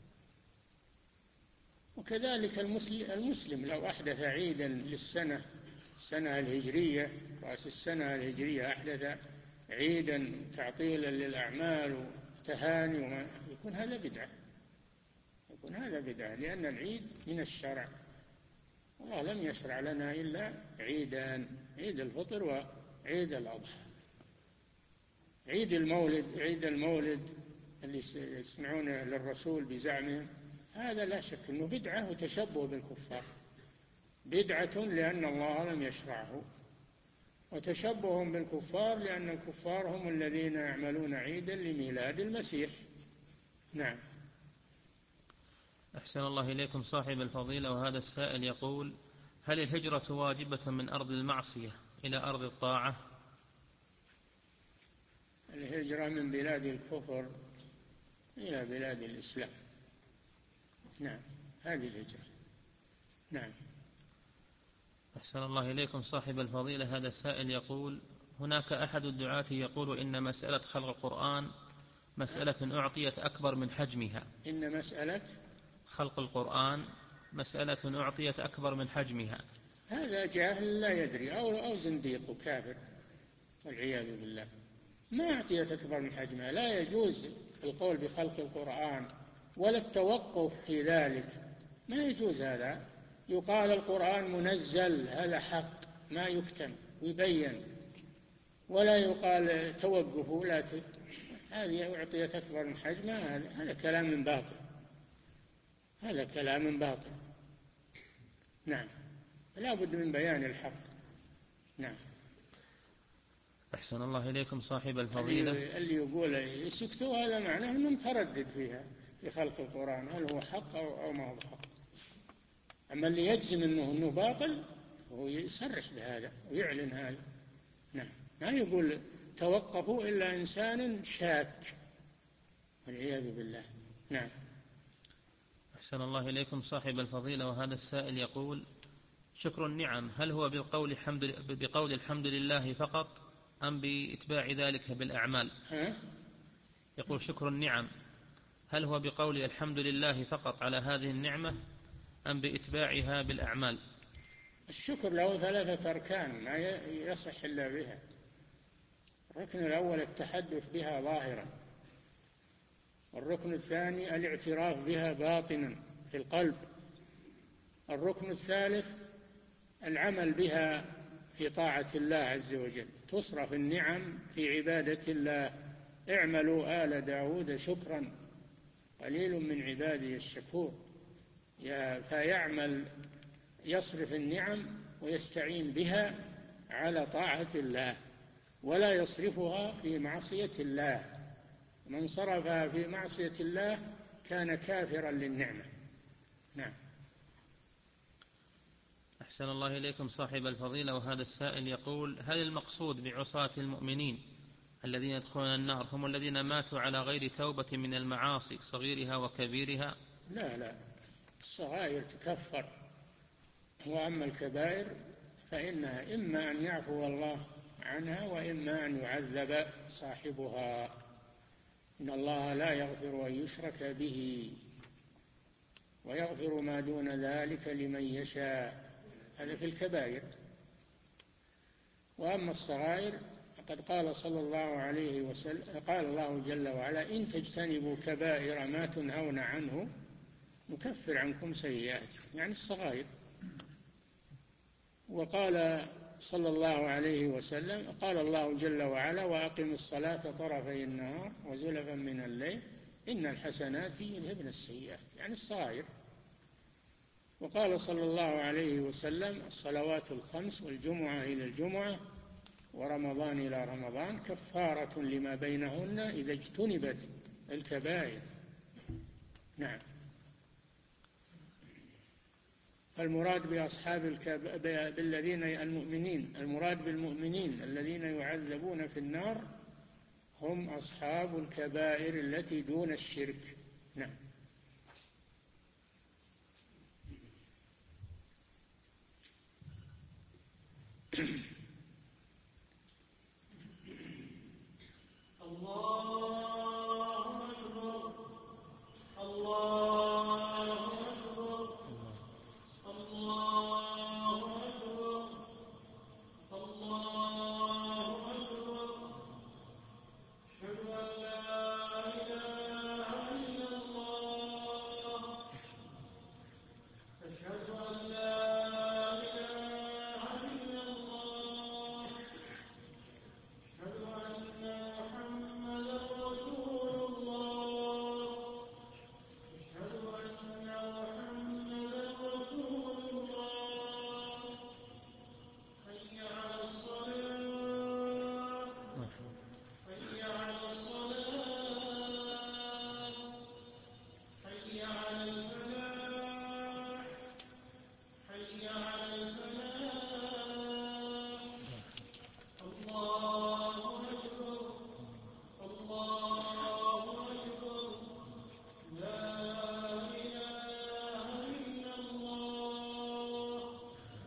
وكذلك المسلم, المسلم لو أحدث عيدا للسنة السنة الهجرية، رأس السنة الهجرية، أحدث عيدا تعطيلا للأعمال وتهاني وما يكون هذا بدعة، يكون هذا بدعة، لأن العيد من الشرع، الله لم يشرع لنا إلا عيدان، عيد الفطر وعيد الأضحى. عيد المولد عيد المولد اللي يسمعونه للرسول بزعمهم، هذا لا شك أنه بدعة وتشبه بالكفار، بدعة لأن الله لم يشرعه، وتشبه بالكفار لأن الكفار هم الذين يعملون عيدا لميلاد المسيح. نعم. أحسن الله إليكم صاحب الفضيلة، وهذا السائل يقول هل الهجرة واجبة من أرض المعصية إلى أرض الطاعة؟ الهجرة من بلاد الكفر إلى بلاد الإسلام، نعم، هذه الهجرة. نعم. أحسن الله إليكم صاحب الفضيلة، هذا السائل يقول هناك أحد الدعاة يقول إن مسألة خلق القرآن مسألة أعطيت أكبر من حجمها. إن مسألة خلق القرآن مسألة أعطيت أكبر من حجمها. هذا جاهل لا يدري أو, أو زنديق وكافر والعياذ بالله، ما أعطيت أكبر من حجمها. لا يجوز القول بخلق القرآن ولا التوقف في ذلك، ما يجوز هذا. يقال القرآن منزل، هذا حق ما يكتم ويبين، ولا يقال توقفوا لا ت... هذه أعطيت أكبر من حجمها، هذا, هذا كلام من باطل، هذا كلام من باطل. نعم، لا بد من بيان الحق. نعم. أحسن الله إليكم صاحب الفضيلة، اللي, اللي يقول يسكتوا هذا معناه أنه متردد فيها في خلق القرآن، هل هو حق أو, أو ما هو حق. أما اللي يجزم أنه, إنه باطل هو يصرح بهذا ويعلن هذا. نعم، ما يقول توقفوا إلا إنسان شاك والعياذ بالله. نعم. أحسن الله إليكم صاحب الفضيلة، وهذا السائل يقول: شكر النعم هل هو بقول الحمد, بقول الحمد لله فقط أم بإتباع ذلك بالأعمال؟ ها؟ يقول: شكر النعم هل هو بقول الحمد لله فقط على هذه النعمة أم بإتباعها بالأعمال؟ الشكر له ثلاثة أركان ما يصح إلا بها. الركن الأول التحدث بها ظاهرا، والركن الثاني الاعتراف بها باطنا في القلب، الركن الثالث العمل بها في طاعة الله عز وجل. تصرف النعم في عبادة الله. اعملوا آل داود شكرا قليل من عبادي الشكور. فيعمل يصرف النعم ويستعين بها على طاعة الله ولا يصرفها في معصية الله. من صرفها في معصية الله كان كافرا للنعمة. نعم. أحسن الله إليكم صاحب الفضيلة، وهذا السائل يقول: هل المقصود بعصاة المؤمنين الذين يدخلون النار هم الذين ماتوا على غير توبة من المعاصي صغيرها وكبيرها؟ لا لا، الصغائر تكفر، وأما الكبائر فإنها إما أن يعفو الله عنها وإما أن يعذب صاحبها. إن الله لا يغفر أن يشرك به ويغفر ما دون ذلك لمن يشاء. هذا في الكبائر. وأما الصغائر فقد قال صلى الله عليه وسلم، قال الله جل وعلا: إن تجتنبوا كبائر ما تنهون عنه نكفر عنكم سيئاتكم، يعني الصغائر. وقال صلى الله عليه وسلم: قال الله جل وعلا: وأقم الصلاة طرفي النهار وزلفا من الليل إن الحسنات يذهبن السيئات، يعني الصغائر. وقال صلى الله عليه وسلم: الصلوات الخمس والجمعة إلى الجمعة ورمضان إلى رمضان كفارة لما بينهن إذا اجتنبت الكبائر. نعم. المراد بأصحاب الكب... بالذين المؤمنين المراد بالمؤمنين الذين يعذبون في النار هم أصحاب الكبائر التي دون الشرك. نعم. الله أكبر الله أكبر الله أكبر الله أكبر. أشهد أن لا إله إلا الله. أشهد أن لا إله إلا الله. أشهد أن محمدا رسول الله. أشهد أن محمدا رسول الله. حي على الصلاة حي على الصلاة حي على الفلاح حي على الفلاح. الله أكبر الله أكبر. لا إله إلا الله.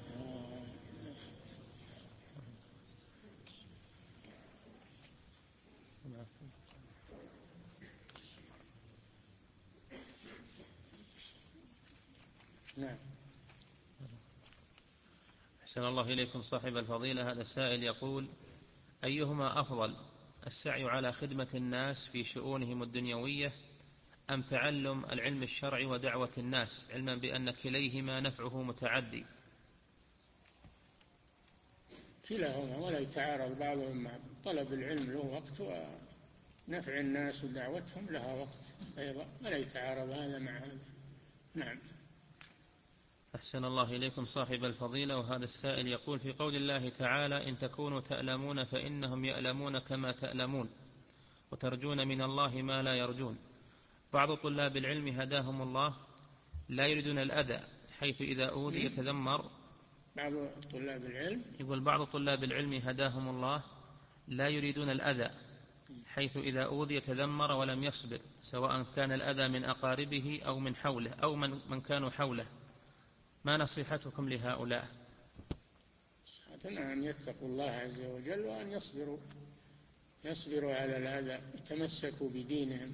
نعم. أحسن الله إليكم صاحب الفضيلة، هذا السائل يقول: أيهما أفضل، السعي على خدمة الناس في شؤونهم الدنيوية أم تعلم العلم الشرعي ودعوة الناس، علما بأن كليهما نفعه متعدي؟ كلاهما، ولا يتعارض بعضهم مع طلب العلم له وقت ونفع الناس ودعوتهم لها وقت أيضا، ولا يتعارض هذا مع هذا. نعم. أحسن الله إليكم صاحب الفضيلة، وهذا السائل يقول: في قول الله تعالى: إن تكونوا تألمون فإنهم يألمون كما تألمون وترجون من الله ما لا يرجون، بعض طلاب العلم هداهم الله لا يريدون الأذى حيث إذا أوذي يتذمر. بعض طلاب العلم يقول بعض طلاب العلم هداهم الله لا يريدون الأذى، حيث إذا أوذي يتذمر ولم يصبر، سواء كان الأذى من أقاربه أو من حوله أو من, من كانوا حوله. ما نصيحتكم لهؤلاء؟ نصيحتنا أن يتقوا الله عز وجل وأن يصبروا يصبروا على الأذى، يتمسكوا بدينهم.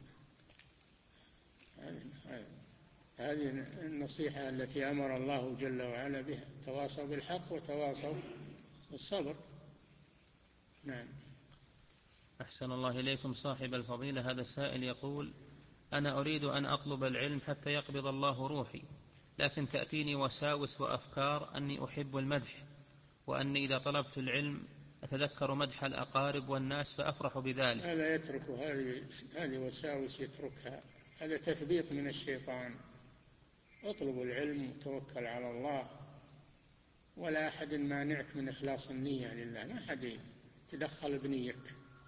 هذه النصيحة التي أمر الله جل وعلا بها، تواصوا بالحق وتواصوا بالصبر. نعم. أحسن الله إليكم صاحب الفضيلة. هذا السائل يقول أنا أريد أن أطلب العلم حتى يقبض الله روحي، لكن تأتيني وساوس وأفكار أني أحب المدح، وأني إذا طلبت العلم أتذكر مدح الأقارب والناس فأفرح بذلك. هذا يتركه، هذه هذه وساوس يتركها، هذا تثبيط من الشيطان. اطلب العلم وتوكل على الله، ولا أحد مانعك من إخلاص النية لله، ما أحد يتدخل بنيك،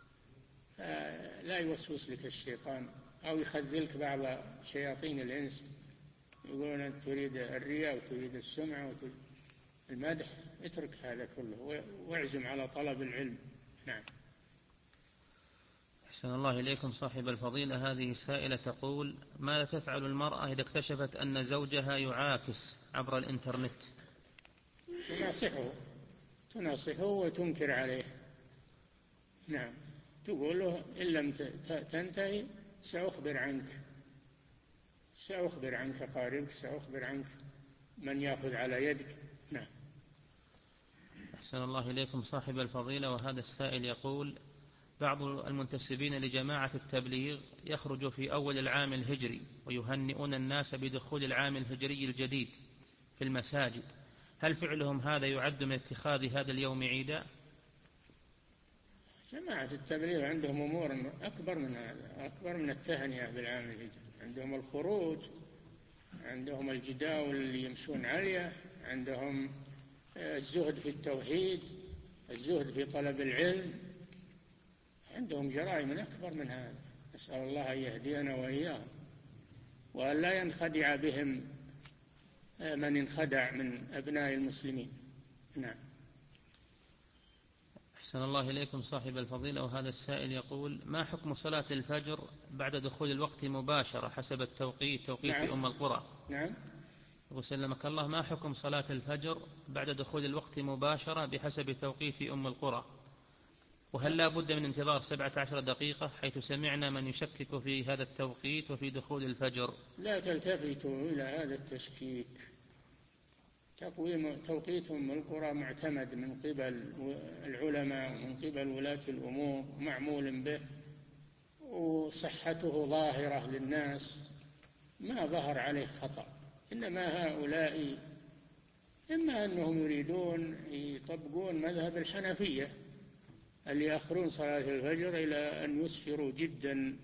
لا يوسوس لك الشيطان أو يخذلك بعض شياطين الإنس يقولون أنت تريد الرياء وتريد السمعة وتريد المدح. اترك هذا كله واعزم على طلب العلم. نعم. أحسن الله إليكم صاحب الفضيلة. هذه سائلة تقول ماذا تفعل المرأة إذا اكتشفت أن زوجها يعاكس عبر الإنترنت؟ تناصحه تناصحه وتنكر عليه. نعم، تقول له إن لم تنتهي سأخبر عنك سأخبر عنك قاربك، سأخبر عنك من يأخذ على يدك. نعم. أحسن الله إليكم صاحب الفضيلة. وهذا السائل يقول بعض المنتسبين لجماعة التبليغ يخرج في أول العام الهجري ويهنئون الناس بدخول العام الهجري الجديد في المساجد، هل فعلهم هذا يعد من اتخاذ هذا اليوم عيدا؟ جماعة التبليغ عندهم أمور أكبر من هذا، أكبر من التهنئة بالعام الهجري. عندهم الخروج، عندهم الجداول اللي يمشون عليه، عندهم الزهد في التوحيد، الزهد في طلب العلم، عندهم جرائم أكبر من هذا. نسأل الله أن يهدينا وإياهم وأن لا ينخدع بهم من انخدع من أبناء المسلمين. نعم. أحسن الله إليكم صاحب الفضيلة. وهذا السائل يقول ما حكم صلاة الفجر بعد دخول الوقت مباشرة حسب التوقيت توقيت نعم. أم القرى؟ نعم. وسلمك الله، ما حكم صلاة الفجر بعد دخول الوقت مباشرة بحسب توقيت أم القرى؟ وهل لا بد من انتظار سبعة عشر دقيقة، حيث سمعنا من يشكك في هذا التوقيت وفي دخول الفجر؟ لا تلتفتوا إلى هذا التشكيك. تقويم توقيت أم القرى معتمد من قبل العلماء ومن قبل ولاة الأمور، معمول به، وصحته ظاهرة للناس، ما ظهر عليه خطأ. إنما هؤلاء إما أنهم يريدون يطبقون مذهب الحنفية اللي يأخرون صلاة الفجر إلى أن يسفروا جدا،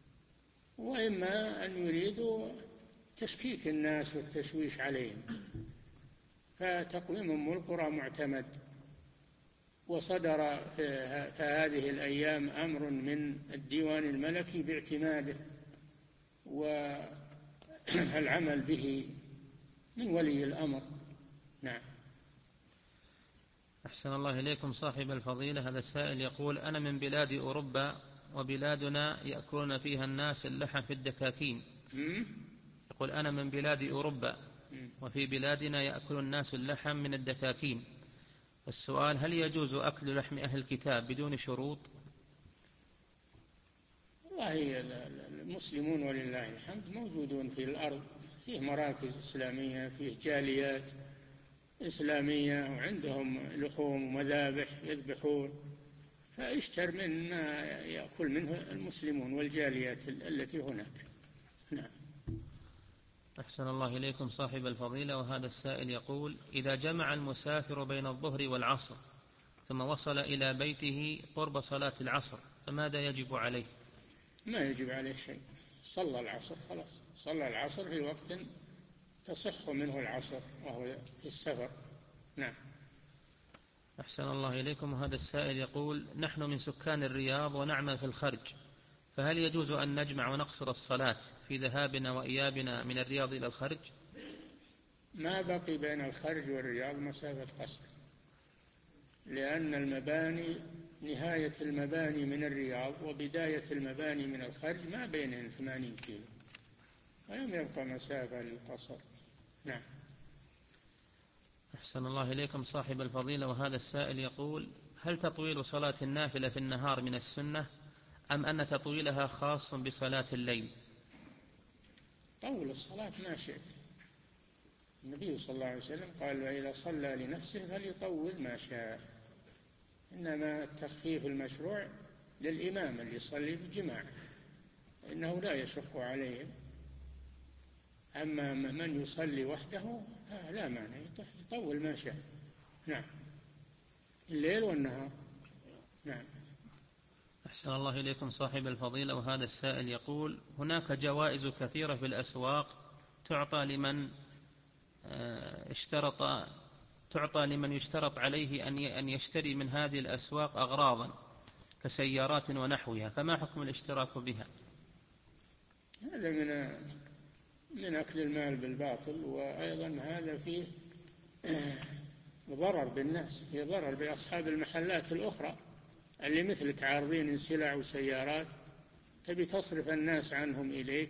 وإما أن يريدوا تشكيك الناس والتشويش عليهم. فتقويم أم القرى معتمد، وصدر في هذه الأيام أمر من الديوان الملكي باعتماده والعمل به من ولي الأمر. نعم. أحسن الله إليكم صاحب الفضيلة. هذا السائل يقول أنا من بلاد أوروبا وبلادنا يأكلون فيها الناس اللحم في الدكاكين. يقول أنا من بلاد أوروبا وفي بلادنا يأكل الناس اللحم من الدكاكين، السؤال هل يجوز أكل لحم أهل الكتاب بدون شروط؟ والله المسلمون ولله الحمد موجودون في الأرض، فيه مراكز إسلامية، فيه جاليات إسلامية، وعندهم لحوم ومذابح يذبحون، فاشتر من ما يأكل منه المسلمون والجاليات التي هناك. نعم. أحسن الله إليكم صاحب الفضيلة. وهذا السائل يقول إذا جمع المسافر بين الظهر والعصر ثم وصل إلى بيته قرب صلاة العصر فماذا يجب عليه؟ ما يجب عليه شيء، صلى العصر خلاص، صلى العصر في وقت تصح منه العصر وهو في السفر. نعم. أحسن الله إليكم. وهذا السائل يقول نحن من سكان الرياض ونعمل في الخرج، فهل يجوز أن نجمع ونقصر الصلاة في ذهابنا وإيابنا من الرياض إلى الخرج؟ ما بقي بين الخرج والرياض مسافة قصر، لأن المباني نهاية المباني من الرياض وبداية المباني من الخرج ما بينهم ثمانين كيلو، ولم يبقى مسافة للقصر. نعم. أحسن الله إليكم صاحب الفضيلة، وهذا السائل يقول: هل تطويل صلاة النافلة في النهار من السنة، أم أن تطويلها خاص بصلاة الليل؟ طول الصلاة ما شئت. النبي صلى الله عليه وسلم قال: وإذا صلى لنفسه فليطول ما شاء. إنما التخفيف المشروع للإمام اللي يصلي بالجماعة، إنه لا يشق عليهم. أما من يصلي وحده لا مانع، يطول ما شاء. نعم، الليل والنهار. نعم. أحسن الله إليكم صاحب الفضيلة، وهذا السائل يقول: هناك جوائز كثيرة في الأسواق تعطى لمن اشترط تعطى لمن يشترط عليه أن يشتري من هذه الأسواق أغراضا كسيارات ونحوها، فما حكم الاشتراك بها؟ هذا من من أكل المال بالباطل، وأيضا هذا فيه ضرر بالناس، فيه ضرر بأصحاب المحلات الأخرى اللي مثلك عارضين سلع وسيارات، تبي تصرف الناس عنهم إليك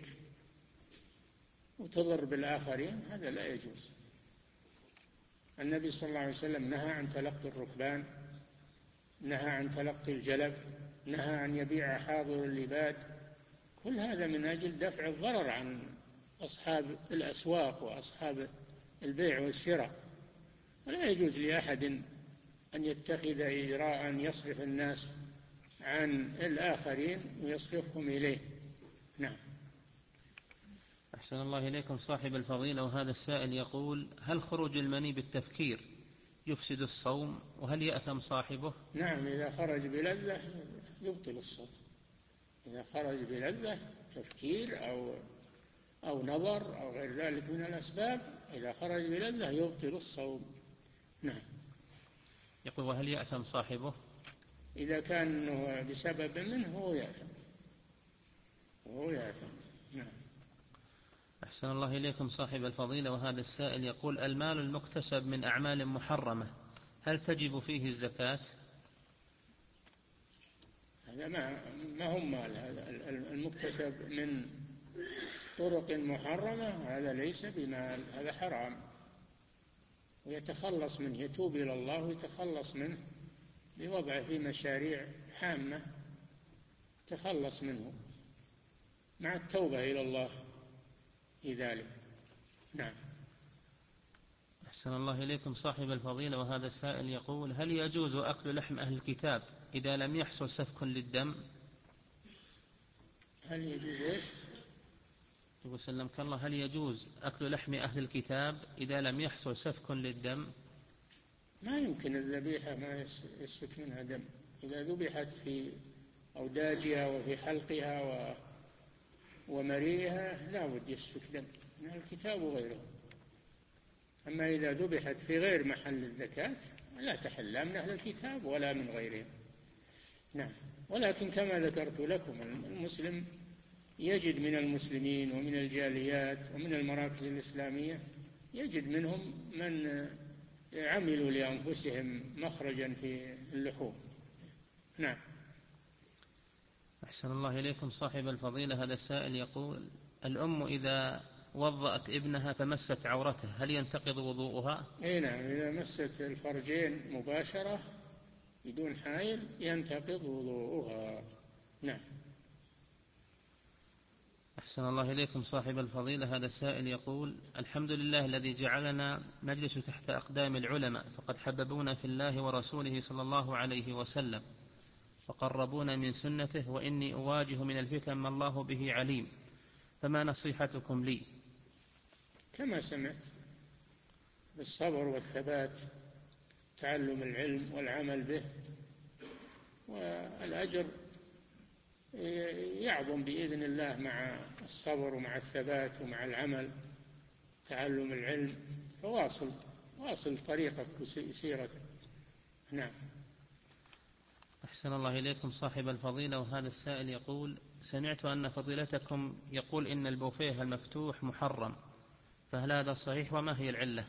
وتضر بالآخرين، هذا لا يجوز. النبي صلى الله عليه وسلم نهى عن تلقي الركبان، نهى عن تلقي الجلب، نهى أن يبيع حاضر اللباد، كل هذا من أجل دفع الضرر عن أصحاب الأسواق وأصحاب البيع والشراء. ولا يجوز لأحد أن يتخذ إجراء يصرف الناس عن الآخرين ويصرفهم إليه. نعم. أحسن الله إليكم صاحب الفضيلة، وهذا السائل يقول: هل خروج المني بالتفكير يفسد الصوم، وهل يأثم صاحبه؟ نعم، إذا خرج بلذة يبطل الصوم. إذا خرج بلذة تفكير أو أو نظر أو غير ذلك من الأسباب، إذا خرج بلذة يبطل الصوم. نعم. يقول: وهل يأثم صاحبه؟ إذا كان بسبب منه هو يأثم، وهو يأثم. نعم. أحسن الله إليكم صاحب الفضيلة، وهذا السائل يقول: المال المكتسب من أعمال محرمة هل تجب فيه الزكاة؟ هذا ما ما هو مال، هذا المكتسب من طرق محرمة هذا ليس بمال، هذا حرام، ويتخلص منه، يتوب إلى الله ويتخلص منه بوضعه في مشاريع حامة، تخلص منه مع التوبة إلى الله في ذلك. نعم. أحسن الله إليكم صاحب الفضيلة، وهذا السائل يقول: هل يجوز أكل لحم أهل الكتاب إذا لم يحصل سفك للدم؟ هل يجوز إيش؟ يقول سلمك الله: هل يجوز أكل لحم أهل الكتاب إذا لم يحصل سفك للدم؟ ما يمكن الذبيحة ما يسفك منها دم، إذا ذبحت في أوداجها وفي حلقها و ومريها لا بد يسفك دم من الكتاب وغيره. أما إذا ذبحت في غير محل الزكاة لا تحل لا من أهل الكتاب ولا من غيرهم. نعم. ولكن كما ذكرت لكم المسلم يجد من المسلمين ومن الجاليات ومن المراكز الإسلامية يجد منهم من عملوا لأنفسهم مخرجا في اللحوم. نعم. أحسن الله إليكم صاحب الفضيلة، هذا السائل يقول: الأم إذا وضأت ابنها فمست عورته هل ينتقض وضوءها؟ أي نعم، إذا مست الفرجين مباشرة بدون حائل ينتقض وضوءها. نعم. أحسن الله إليكم صاحب الفضيلة، هذا السائل يقول: الحمد لله الذي جعلنا نجلس تحت أقدام العلماء، فقد حببونا في الله ورسوله صلى الله عليه وسلم وقربونا من سنته، وإني أواجه من الفتن ما الله به عليم، فما نصيحتكم لي؟ كما سمعت، بالصبر والثبات، تعلم العلم والعمل به، والأجر يعظم بإذن الله مع الصبر ومع الثبات ومع العمل، تعلم العلم، فواصل واصل طريقك وسيرتك. نعم. أحسن الله إليكم صاحب الفضيلة، وهذا السائل يقول: سمعت أن فضيلتكم يقول إن البوفيه المفتوح محرم، فهل هذا صحيح وما هي العلة؟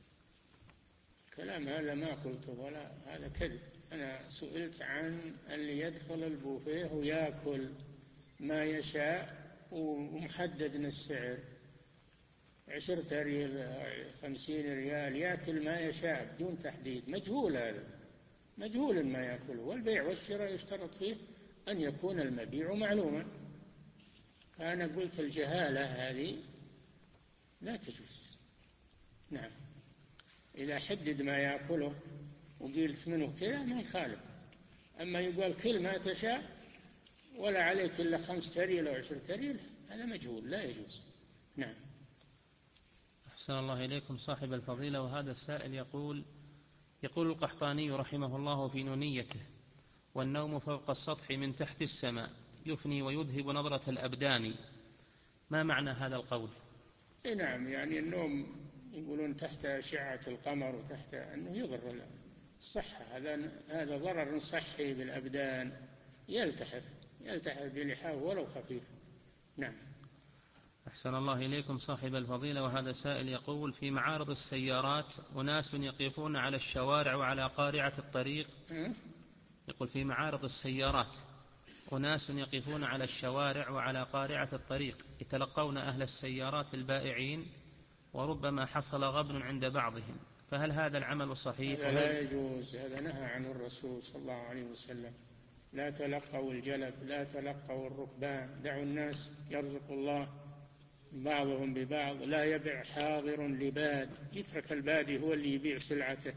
كلام هذا ما قلته ولا هذا كذب. أنا سئلت عن اللي يدخل البوفيه ويأكل ما يشاء ومحدد السعر، عشرة ريال خمسين ريال، يأكل ما يشاء بدون تحديد، مجهول هذا، مجهول ما يأكله. والبيع والشراء يشترط فيه أن يكون المبيع معلوما. فأنا قلت الجهالة هذه لا تجوز. نعم، إذا حدد ما يأكله وقيلت منه كذا ما يخالف. أما يقول كل ما تشاء ولا عليك إلا خمسة ريال أو عشرة ريال، هذا مجهول لا يجوز. نعم. أحسن الله إليكم صاحب الفضيلة. وهذا السائل يقول يقول القحطاني رحمه الله في نونيته: والنوم فوق السطح من تحت السماء يفني ويذهب نظرة الأبدان. ما معنى هذا القول؟ إيه نعم، يعني النوم يقولون تحت أشعة القمر وتحت أنه يضر الصحة، هذا هذا ضرر صحي بالأبدان، يلتحف يلتحف بلحافه ولو خفيف. نعم. أحسن الله إليكم صاحب الفضيلة. وهذا سائل يقول: في معارض السيارات أناس يقفون على الشوارع وعلى قارعة الطريق. يقول: في معارض السيارات أناس يقفون على الشوارع وعلى قارعة الطريق يتلقون أهل السيارات البائعين، وربما حصل غبن عند بعضهم، فهل هذا العمل صحيح؟ هذا لا يجوز، هذا نهى عنه الرسول صلى الله عليه وسلم. لا تلقوا الجلب، لا تلقوا الركبان، دعوا الناس يرزق الله بعضهم ببعض. لا يبع حاضر لباد، يترك البادي هو اللي يبيع سلعته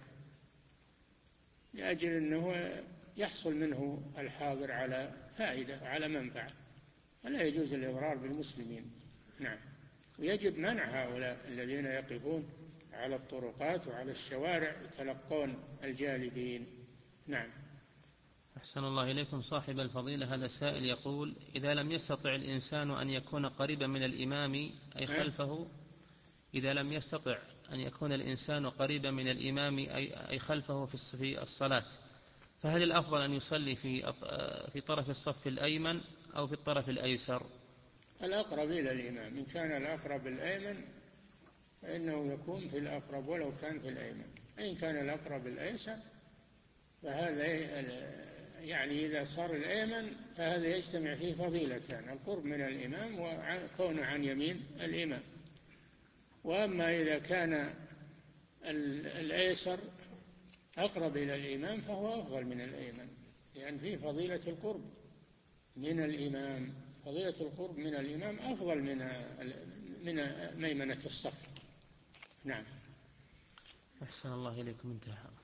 لأجل أنه يحصل منه الحاضر على فائدة وعلى منفعة. فلا يجوز الإضرار بالمسلمين. نعم. ويجب منع هؤلاء الذين يقفون على الطرقات وعلى الشوارع يتلقون الجالبين. نعم. أحسن الله إليكم صاحب الفضيلة. هذا السائل يقول: إذا لم يستطع الإنسان أن يكون قريبا من الإمام أي خلفه إذا لم يستطع أن يكون الإنسان قريبا من الإمام أي خلفه في الصلاة، فهل الأفضل أن يصلي في في طرف الصف الأيمن أو في الطرف الأيسر؟ الأقرب إلى الإمام. إن كان الأقرب الأيمن فإنه يكون في الأقرب ولو كان في الأيمن. إن كان الأقرب الأيسر فهذا يعني إذا صار الأيمن فهذا يجتمع فيه فضيلتان: القرب من الإمام وكونه عن يمين الإمام. وأما إذا كان الأيسر أقرب إلى الإمام فهو أفضل من الأيمن، لأن فيه فضيلة القرب من الإمام. فضيلة القرب من الإمام أفضل من من ميمنة الصف. نعم. أحسن الله إليكم. انتهى.